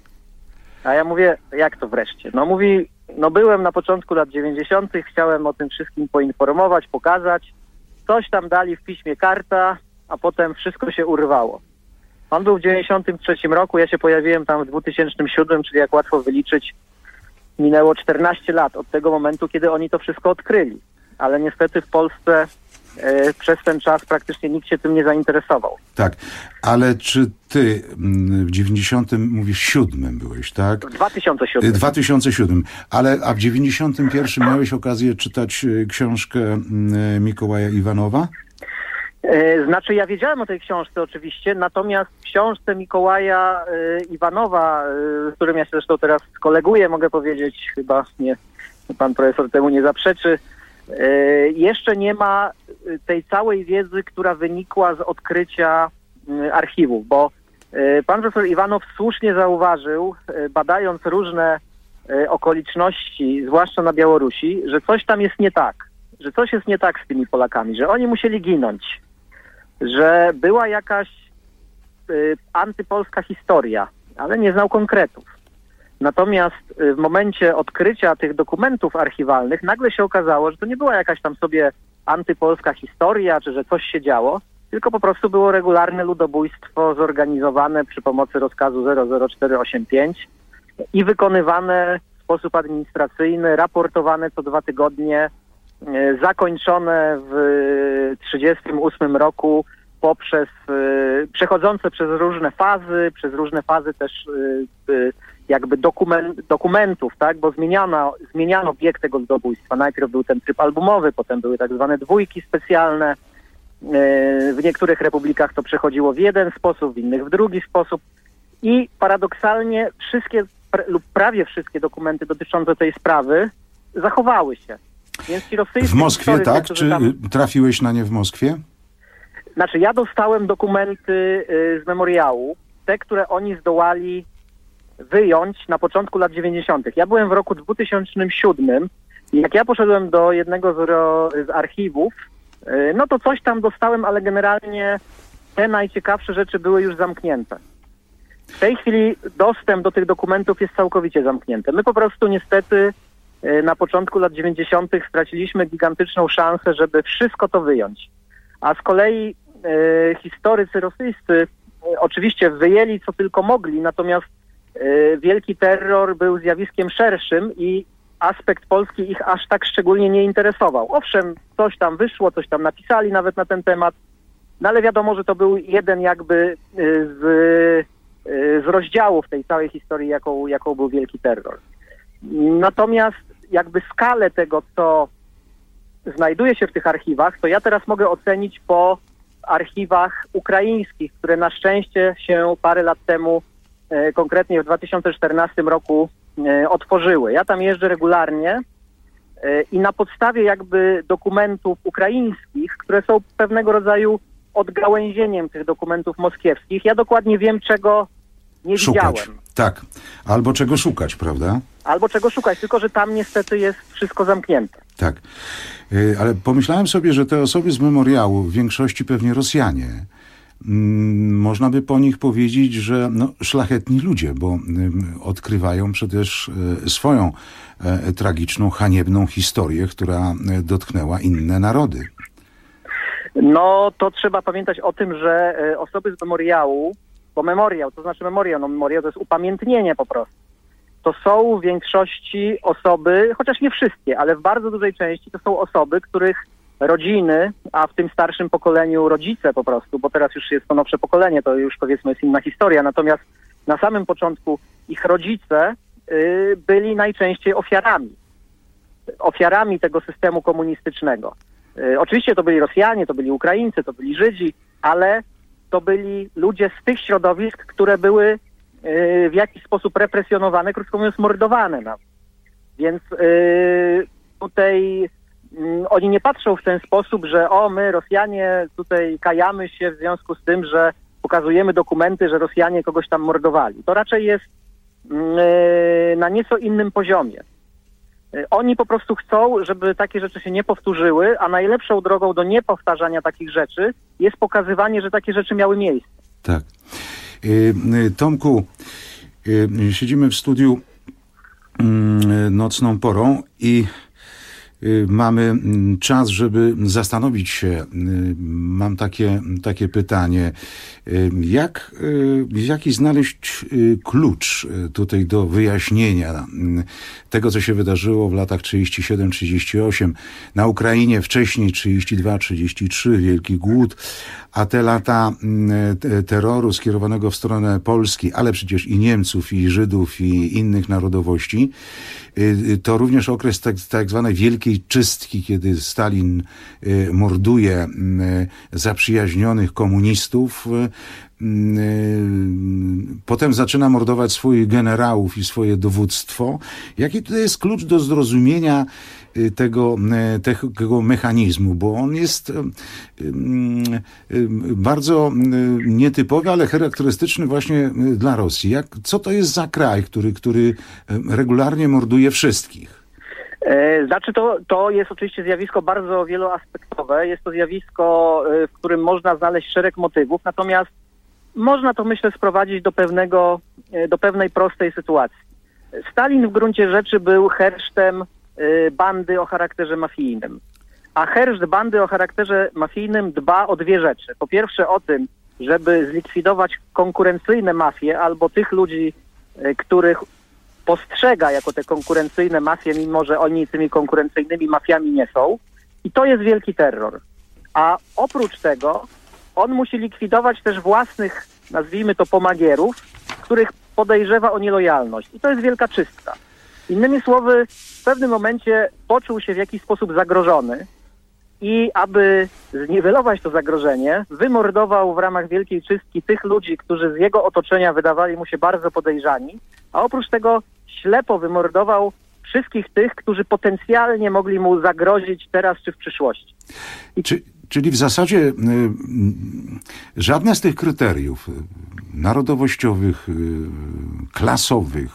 A ja mówię, jak to wreszcie? No mówi, no byłem na początku lat 90., chciałem o tym wszystkim poinformować, pokazać. Coś tam dali w piśmie karta, a potem wszystko się urwało. On był w 93 roku, ja się pojawiłem tam w 2007, czyli jak łatwo wyliczyć, minęło 14 lat od tego momentu, kiedy oni to wszystko odkryli. Ale niestety w Polsce przez ten czas praktycznie nikt się tym nie zainteresował.
Tak, ale czy ty w 97 byłeś, tak?
W 2007.
2007, a w 91 miałeś okazję czytać książkę Mikołaja Iwanowa?
Znaczy ja wiedziałem o tej książce oczywiście, natomiast w książce Mikołaja Iwanowa, z którym ja się zresztą teraz koleguję, mogę powiedzieć, chyba nie, pan profesor temu nie zaprzeczy, jeszcze nie ma tej całej wiedzy, która wynikła z odkrycia archiwów, bo pan profesor Iwanow słusznie zauważył, badając różne okoliczności, zwłaszcza na Białorusi, że coś tam jest nie tak, że coś jest nie tak z tymi Polakami, że oni musieli ginąć, że była jakaś antypolska historia, ale nie znał konkretów. Natomiast w momencie odkrycia tych dokumentów archiwalnych nagle się okazało, że to nie była jakaś tam sobie antypolska historia, czy że coś się działo, tylko po prostu było regularne ludobójstwo zorganizowane przy pomocy rozkazu 00485 i wykonywane w sposób administracyjny, raportowane co 2 tygodnie, zakończone w 1938 roku poprzez, przechodzące przez różne fazy też jakby dokumentów, tak, bo zmieniano bieg tego ludobójstwa. Najpierw był ten tryb albumowy, potem były tak zwane dwójki specjalne. W niektórych republikach to przechodziło w jeden sposób, w innych w drugi sposób. I paradoksalnie wszystkie lub prawie wszystkie dokumenty dotyczące tej sprawy zachowały się. Więc ci rosyjscy
w Moskwie,
historycy,
tak?
którzy
Czy
tam...
trafiłeś na nie w Moskwie?
Znaczy, ja dostałem dokumenty z memoriału, te, które oni zdołali wyjąć na początku lat 90. Ja byłem w roku 2007 i jak ja poszedłem do jednego z archiwów, no to coś tam dostałem, ale generalnie te najciekawsze rzeczy były już zamknięte. W tej chwili dostęp do tych dokumentów jest całkowicie zamknięty. My po prostu niestety na początku lat 90. straciliśmy gigantyczną szansę, żeby wszystko to wyjąć. A z kolei historycy rosyjscy oczywiście wyjęli co tylko mogli, natomiast wielki terror był zjawiskiem szerszym i aspekt polski ich aż tak szczególnie nie interesował. Owszem, coś tam wyszło, coś tam napisali nawet na ten temat, no ale wiadomo, że to był jeden jakby z rozdziałów tej całej historii, jaką był wielki terror. Natomiast jakby skalę tego, co znajduje się w tych archiwach, to ja teraz mogę ocenić po archiwach ukraińskich, które na szczęście się parę lat temu, konkretnie w 2014 roku otworzyły. Ja tam jeżdżę regularnie i na podstawie jakby dokumentów ukraińskich, które są pewnego rodzaju odgałęzieniem tych dokumentów moskiewskich, ja dokładnie wiem, czego nie widziałem.
Tak. Albo czego szukać, prawda?
Albo czego szukać, tylko że tam niestety jest wszystko zamknięte.
Tak. Ale pomyślałem sobie, że te osoby z memoriału, w większości pewnie Rosjanie, można by po nich powiedzieć, że szlachetni ludzie, bo odkrywają przecież swoją tragiczną, haniebną historię, która dotknęła inne narody.
No to trzeba pamiętać o tym, że osoby z memoriału, bo memoriał, to znaczy memoriał to jest upamiętnienie po prostu. To są w większości osoby, chociaż nie wszystkie, ale w bardzo dużej części to są osoby, których rodziny, a w tym starszym pokoleniu rodzice po prostu, bo teraz już jest to nowsze pokolenie, to już powiedzmy jest inna historia, natomiast na samym początku ich rodzice byli najczęściej ofiarami tego systemu komunistycznego. Oczywiście to byli Rosjanie, to byli Ukraińcy, to byli Żydzi, ale to byli ludzie z tych środowisk, które były w jakiś sposób represjonowane, krótko mówiąc mordowane nawet. Więc tutaj oni nie patrzą w ten sposób, że my Rosjanie tutaj kajamy się w związku z tym, że pokazujemy dokumenty, że Rosjanie kogoś tam mordowali. To raczej jest na nieco innym poziomie. Oni po prostu chcą, żeby takie rzeczy się nie powtórzyły, a najlepszą drogą do niepowtarzania takich rzeczy jest pokazywanie, że takie rzeczy miały miejsce.
Tak. Tomku, siedzimy w studiu nocną porą i mamy czas, żeby zastanowić się. Mam takie pytanie. Jaki znaleźć klucz tutaj do wyjaśnienia tego, co się wydarzyło w latach 37-38 na Ukrainie, wcześniej 32-33, Wielki Głód, a te lata terroru skierowanego w stronę Polski, ale przecież i Niemców, i Żydów, i innych narodowości, to również okres tak zwanej wielkiej czystki, kiedy Stalin morduje zaprzyjaźnionych komunistów, potem zaczyna mordować swoich generałów i swoje dowództwo. Jaki to jest klucz do zrozumienia tego mechanizmu, bo on jest bardzo nietypowy, ale charakterystyczny właśnie dla Rosji. Co to jest za kraj, który regularnie morduje wszystkich?
Znaczy to jest oczywiście zjawisko bardzo wieloaspektowe. Jest to zjawisko, w którym można znaleźć szereg motywów, natomiast można to, myślę, sprowadzić do pewnej prostej sytuacji. Stalin w gruncie rzeczy był hersztem bandy o charakterze mafijnym. A herszt bandy o charakterze mafijnym dba o dwie rzeczy. Po pierwsze o tym, żeby zlikwidować konkurencyjne mafie albo tych ludzi, których postrzega jako te konkurencyjne mafie, mimo że oni tymi konkurencyjnymi mafiami nie są. I to jest wielki terror. A oprócz tego on musi likwidować też własnych, nazwijmy to, pomagierów, których podejrzewa o nielojalność. I to jest wielka czystka. Innymi słowy, w pewnym momencie poczuł się w jakiś sposób zagrożony i aby zniwelować to zagrożenie, wymordował w ramach wielkiej czystki tych ludzi, którzy z jego otoczenia wydawali mu się bardzo podejrzani, a oprócz tego ślepo wymordował wszystkich tych, którzy potencjalnie mogli mu zagrozić teraz czy w przyszłości.
Czyli w zasadzie żadne z tych kryteriów narodowościowych, klasowych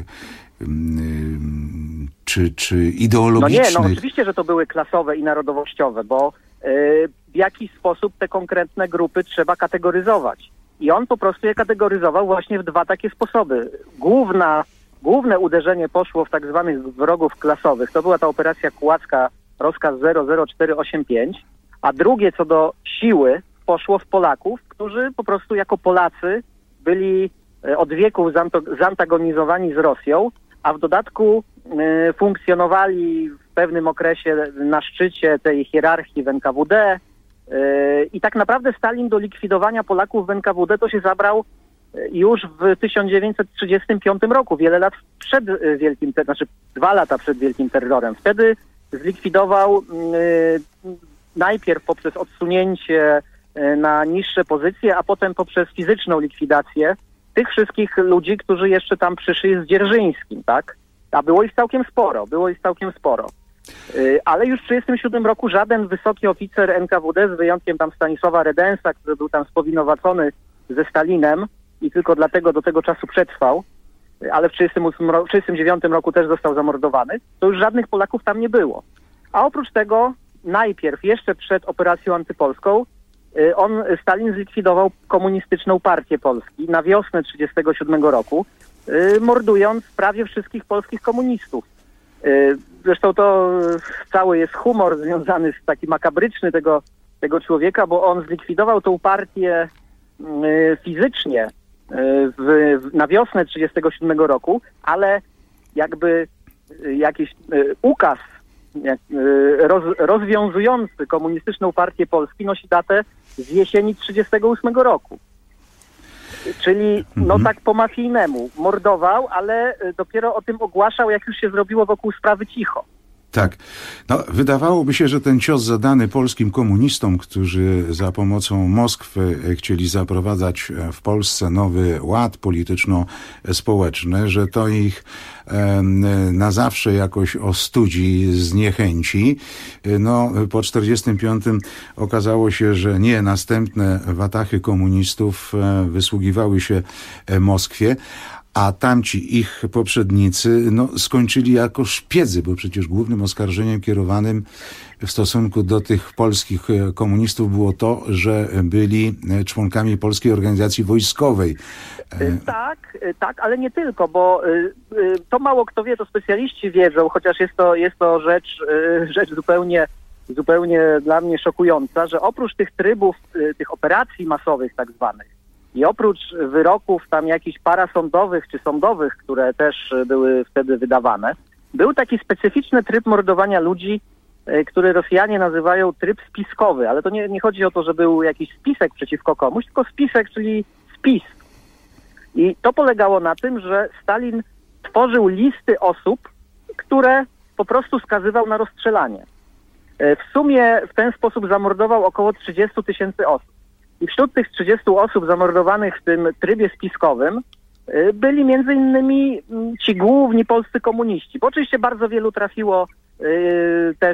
czy ideologicznych...
No oczywiście, że to były klasowe i narodowościowe, bo w jakiś sposób te konkretne grupy trzeba kategoryzować. I on po prostu je kategoryzował właśnie w dwa takie sposoby. Główne uderzenie poszło w tak zwanych wrogów klasowych. To była ta operacja kułacka, rozkaz 00485, a drugie co do siły poszło w Polaków, którzy po prostu jako Polacy byli od wieków zantagonizowani z Rosją, a w dodatku funkcjonowali w pewnym okresie na szczycie tej hierarchii w NKWD i tak naprawdę Stalin do likwidowania Polaków w NKWD to się zabrał już w 1935 roku, wiele lat przed wielkim, znaczy 2 lata przed wielkim terrorem. Wtedy zlikwidował najpierw poprzez odsunięcie na niższe pozycje, a potem poprzez fizyczną likwidację tych wszystkich ludzi, którzy jeszcze tam przyszli z Dzierżyńskim, tak? A było ich całkiem sporo. Ale już w 1937 roku żaden wysoki oficer NKWD, z wyjątkiem tam Stanisława Redensa, który był tam spowinowacony ze Stalinem i tylko dlatego do tego czasu przetrwał, ale w 1939 roku też został zamordowany, to już żadnych Polaków tam nie było. A oprócz tego najpierw, jeszcze przed operacją antypolską, Stalin zlikwidował komunistyczną partię Polski na wiosnę 1937 roku, mordując prawie wszystkich polskich komunistów. Zresztą to cały jest humor związany z taki makabryczny tego człowieka, bo on zlikwidował tą partię fizycznie na wiosnę 1937 roku, ale jakby jakiś ukaz rozwiązujący komunistyczną partię Polski nosi datę z jesieni 1938 roku. Czyli tak po mafijnemu mordował, ale dopiero o tym ogłaszał, jak już się zrobiło wokół sprawy cicho.
Tak. Wydawałoby się, że ten cios zadany polskim komunistom, którzy za pomocą Moskwy chcieli zaprowadzać w Polsce nowy ład polityczno-społeczny, że to ich na zawsze jakoś ostudzi, zniechęci. Po 1945 okazało się, że nie, następne watachy komunistów wysługiwały się Moskwie, a tamci ich poprzednicy skończyli jako szpiedzy, bo przecież głównym oskarżeniem kierowanym w stosunku do tych polskich komunistów było to, że byli członkami Polskiej Organizacji Wojskowej.
Tak, ale nie tylko, bo to mało kto wie, to specjaliści wiedzą, chociaż jest to rzecz zupełnie dla mnie szokująca, że oprócz tych trybów, tych operacji masowych tak zwanych, i oprócz wyroków tam jakichś parasądowych czy sądowych, które też były wtedy wydawane, był taki specyficzny tryb mordowania ludzi, który Rosjanie nazywają tryb spiskowy, ale to nie chodzi o to, że był jakiś spisek przeciwko komuś, tylko spisek, czyli spis. I to polegało na tym, że Stalin tworzył listy osób, które po prostu skazywał na rozstrzelanie. W sumie w ten sposób zamordował około 30 000 osób. I wśród tych 30 osób zamordowanych w tym trybie spiskowym byli między innymi ci główni polscy komuniści. Bo oczywiście bardzo wielu trafiło też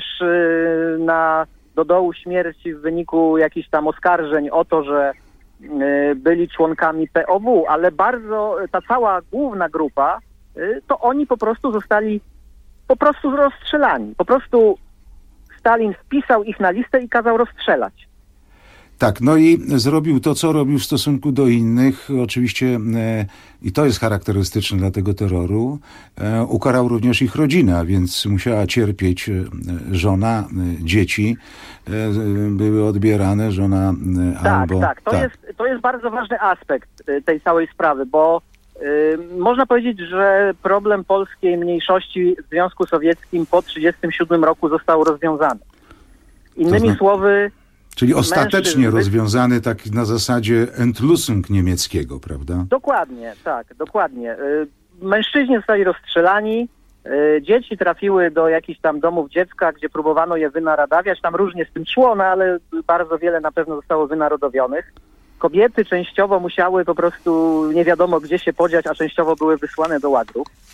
do dołu śmierci w wyniku jakichś tam oskarżeń o to, że byli członkami POW, ale ta cała główna grupa, to oni po prostu zostali rozstrzelani. Po prostu Stalin wpisał ich na listę i kazał rozstrzelać.
Tak, i zrobił to, co robił w stosunku do innych. Oczywiście, i to jest charakterystyczne dla tego terroru, ukarał również ich rodzinę, a więc musiała cierpieć żona, dzieci były odbierane, żona albo...
Tak, to jest bardzo ważny aspekt tej całej sprawy, bo można powiedzieć, że problem polskiej mniejszości w Związku Sowieckim po 1937 roku został rozwiązany. Innymi słowy...
Czyli ostatecznie rozwiązany tak na zasadzie Entschließung niemieckiego, prawda?
Dokładnie, tak, dokładnie. Mężczyźni zostali rozstrzelani, dzieci trafiły do jakichś tam domów dziecka, gdzie próbowano je wynaradawiać. Tam różnie z tym szło, ale bardzo wiele na pewno zostało wynarodowionych. Kobiety częściowo musiały po prostu nie wiadomo gdzie się podziać, a częściowo były wysłane do łagrów.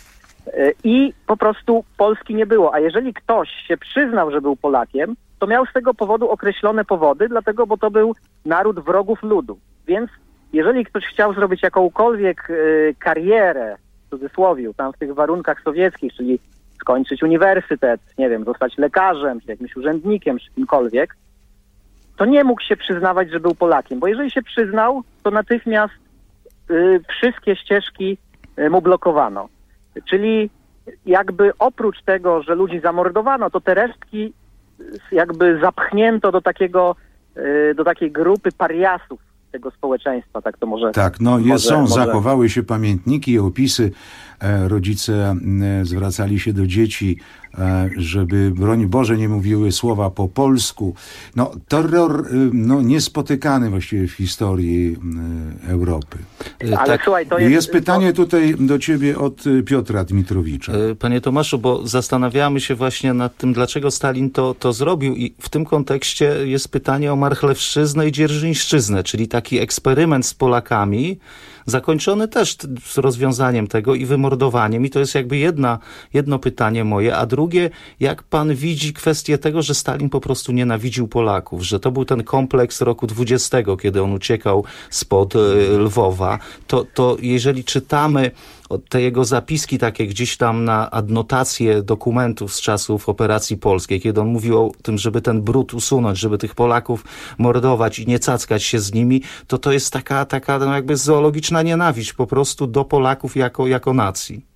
I po prostu Polski nie było. A jeżeli ktoś się przyznał, że był Polakiem, to miał z tego powodu określone powody, dlatego, bo to był naród wrogów ludu. Więc jeżeli ktoś chciał zrobić jakąkolwiek karierę, w cudzysłowie, tam w tych warunkach sowieckich, czyli skończyć uniwersytet, nie wiem, zostać lekarzem, czy jakimś urzędnikiem, czy kimkolwiek, to nie mógł się przyznawać, że był Polakiem, bo jeżeli się przyznał, to natychmiast wszystkie ścieżki mu blokowano. Czyli jakby oprócz tego, że ludzi zamordowano, to te resztki jakby zapchnięto do takiej grupy pariasów tego społeczeństwa, tak to może...
Tak, zachowały się pamiętniki i opisy. Rodzice zwracali się do dzieci, żeby, broń Boże, nie mówiły słowa po polsku. Terror niespotykany właściwie w historii Europy.
Ale słuchaj, to
jest pytanie tutaj do ciebie od Piotra Dmitrowicza.
Panie Tomaszu, bo zastanawiamy się właśnie nad tym, dlaczego Stalin to zrobił i w tym kontekście jest pytanie o Marchlewszczyznę i Dzierżyńszczyznę, czyli taki eksperyment z Polakami, zakończony też z rozwiązaniem tego i wymordowaniem. I to jest jakby jedno pytanie moje. A drugie, jak pan widzi kwestię tego, że Stalin po prostu nienawidził Polaków, że to był ten kompleks roku 20, kiedy on uciekał spod Lwowa, to jeżeli czytamy te jego zapiski takie gdzieś tam na adnotacje dokumentów z czasów operacji polskiej, kiedy on mówił o tym, żeby ten brud usunąć, żeby tych Polaków mordować i nie cackać się z nimi, to jest taka jakby zoologiczna nienawiść po prostu do Polaków jako nacji.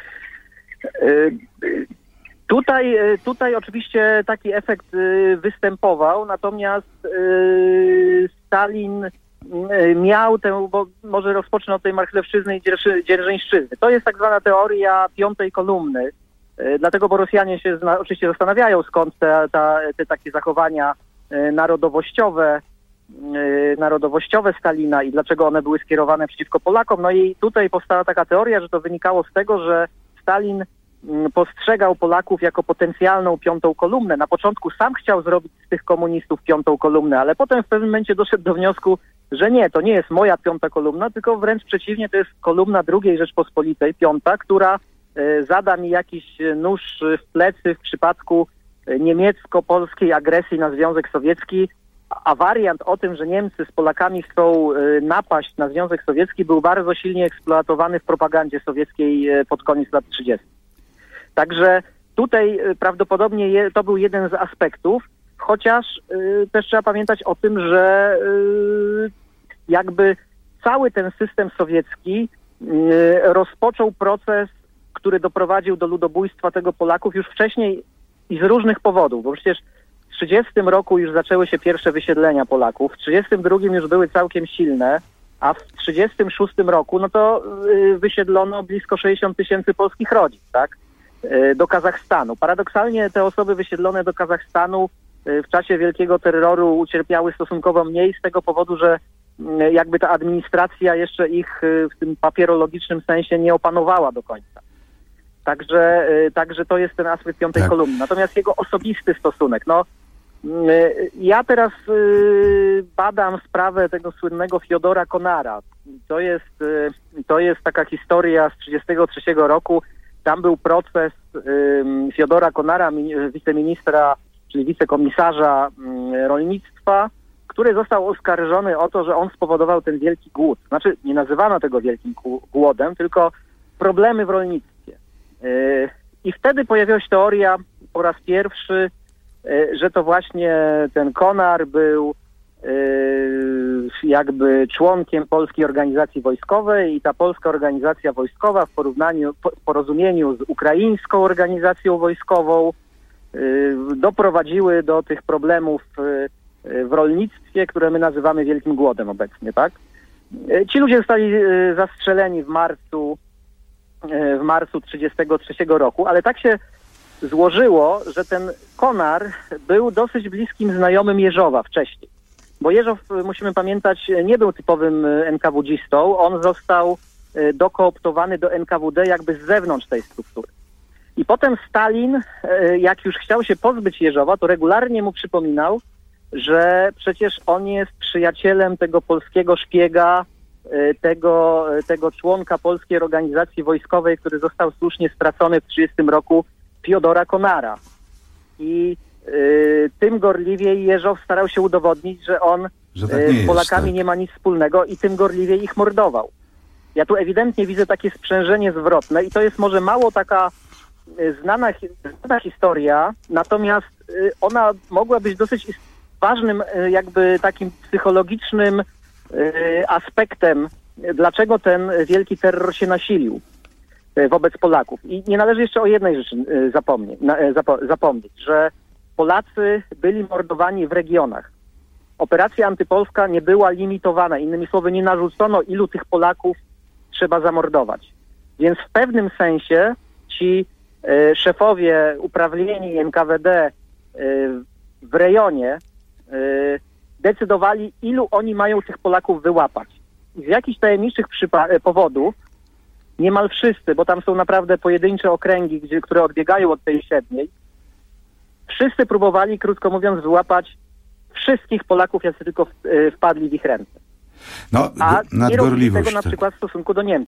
Tutaj oczywiście taki efekt występował, natomiast Stalin miał tę, bo może rozpocznę od tej Marchlewszczyzny i Dzierżyńszczyzny. To jest tak zwana teoria piątej kolumny, dlatego, bo Rosjanie się oczywiście zastanawiają, skąd te takie zachowania narodowościowe Stalina i dlaczego one były skierowane przeciwko Polakom. No i tutaj powstała taka teoria, że to wynikało z tego, że Stalin postrzegał Polaków jako potencjalną piątą kolumnę. Na początku sam chciał zrobić z tych komunistów piątą kolumnę, ale potem w pewnym momencie doszedł do wniosku, że nie, to nie jest moja piąta kolumna, tylko wręcz przeciwnie, to jest kolumna II Rzeczpospolitej, piąta, która zada mi jakiś nóż w plecy w przypadku niemiecko-polskiej agresji na Związek Sowiecki, a wariant o tym, że Niemcy z Polakami chcą napaść na Związek Sowiecki, był bardzo silnie eksploatowany w propagandzie sowieckiej pod koniec lat 30. Także tutaj prawdopodobnie to był jeden z aspektów, chociaż też trzeba pamiętać o tym, że jakby cały ten system sowiecki rozpoczął proces, który doprowadził do ludobójstwa tego Polaków już wcześniej i z różnych powodów, bo przecież w 30 roku już zaczęły się pierwsze wysiedlenia Polaków, w 32 już były całkiem silne, a w 36 roku no to wysiedlono blisko 60 000 polskich rodzin, tak? Do Kazachstanu. Paradoksalnie te osoby wysiedlone do Kazachstanu w czasie wielkiego terroru ucierpiały stosunkowo mniej z tego powodu, że jakby ta administracja jeszcze ich w tym papierologicznym sensie nie opanowała do końca. Także to jest ten aspekt piątej kolumny. Natomiast jego osobisty stosunek, ja teraz badam sprawę tego słynnego Fiodora Konara. To jest taka historia z 1933 roku. Tam był proces Fiodora Konara, wiceministra, czyli wicekomisarza rolnictwa, który został oskarżony o to, że on spowodował ten wielki głód. Znaczy, nie nazywano tego wielkim głodem, tylko problemy w rolnictwie. I wtedy pojawiła się teoria po raz pierwszy, że to właśnie ten Konar był jakby członkiem Polskiej Organizacji Wojskowej i ta Polska Organizacja Wojskowa w porozumieniu z Ukraińską Organizacją Wojskową doprowadziły do tych problemów w rolnictwie, które my nazywamy Wielkim Głodem obecnie, tak? Ci ludzie zostali zastrzeleni w marcu 1933 roku, ale tak się złożyło, że ten Konar był dosyć bliskim znajomym Jeżowa wcześniej. Bo Jeżow, musimy pamiętać, nie był typowym NKWD-istą, on został dokooptowany do NKWD jakby z zewnątrz tej struktury. I potem Stalin, jak już chciał się pozbyć Jeżowa, to regularnie mu przypominał, że przecież on jest przyjacielem tego polskiego szpiega tego członka polskiej organizacji wojskowej, który został słusznie stracony w 1930 roku, Fiodora Konara. I tym gorliwiej Jeżow starał się udowodnić, że on z Polakami nie ma nic wspólnego i tym gorliwiej ich mordował. Ja tu ewidentnie widzę takie sprzężenie zwrotne i to jest może mało taka znana historia, natomiast ona mogła być dosyć ważnym jakby takim psychologicznym aspektem, dlaczego ten wielki terror się nasilił wobec Polaków. I nie należy jeszcze o jednej rzeczy zapomnieć, że Polacy byli mordowani w regionach. Operacja antypolska nie była limitowana, innymi słowy nie narzucono, ilu tych Polaków trzeba zamordować. Więc w pewnym sensie ci szefowie uprawnieni NKWD w rejonie decydowali, ilu oni mają tych Polaków wyłapać. I z jakichś tajemniczych powodów niemal wszyscy, bo tam są naprawdę pojedyncze okręgi, które odbiegają od tej średniej, wszyscy próbowali, krótko mówiąc, wyłapać wszystkich Polaków, jacy tylko wpadli w ich ręce.
No,
a nie robili
nadgorliwość.
tego na przykład w stosunku do Niemców.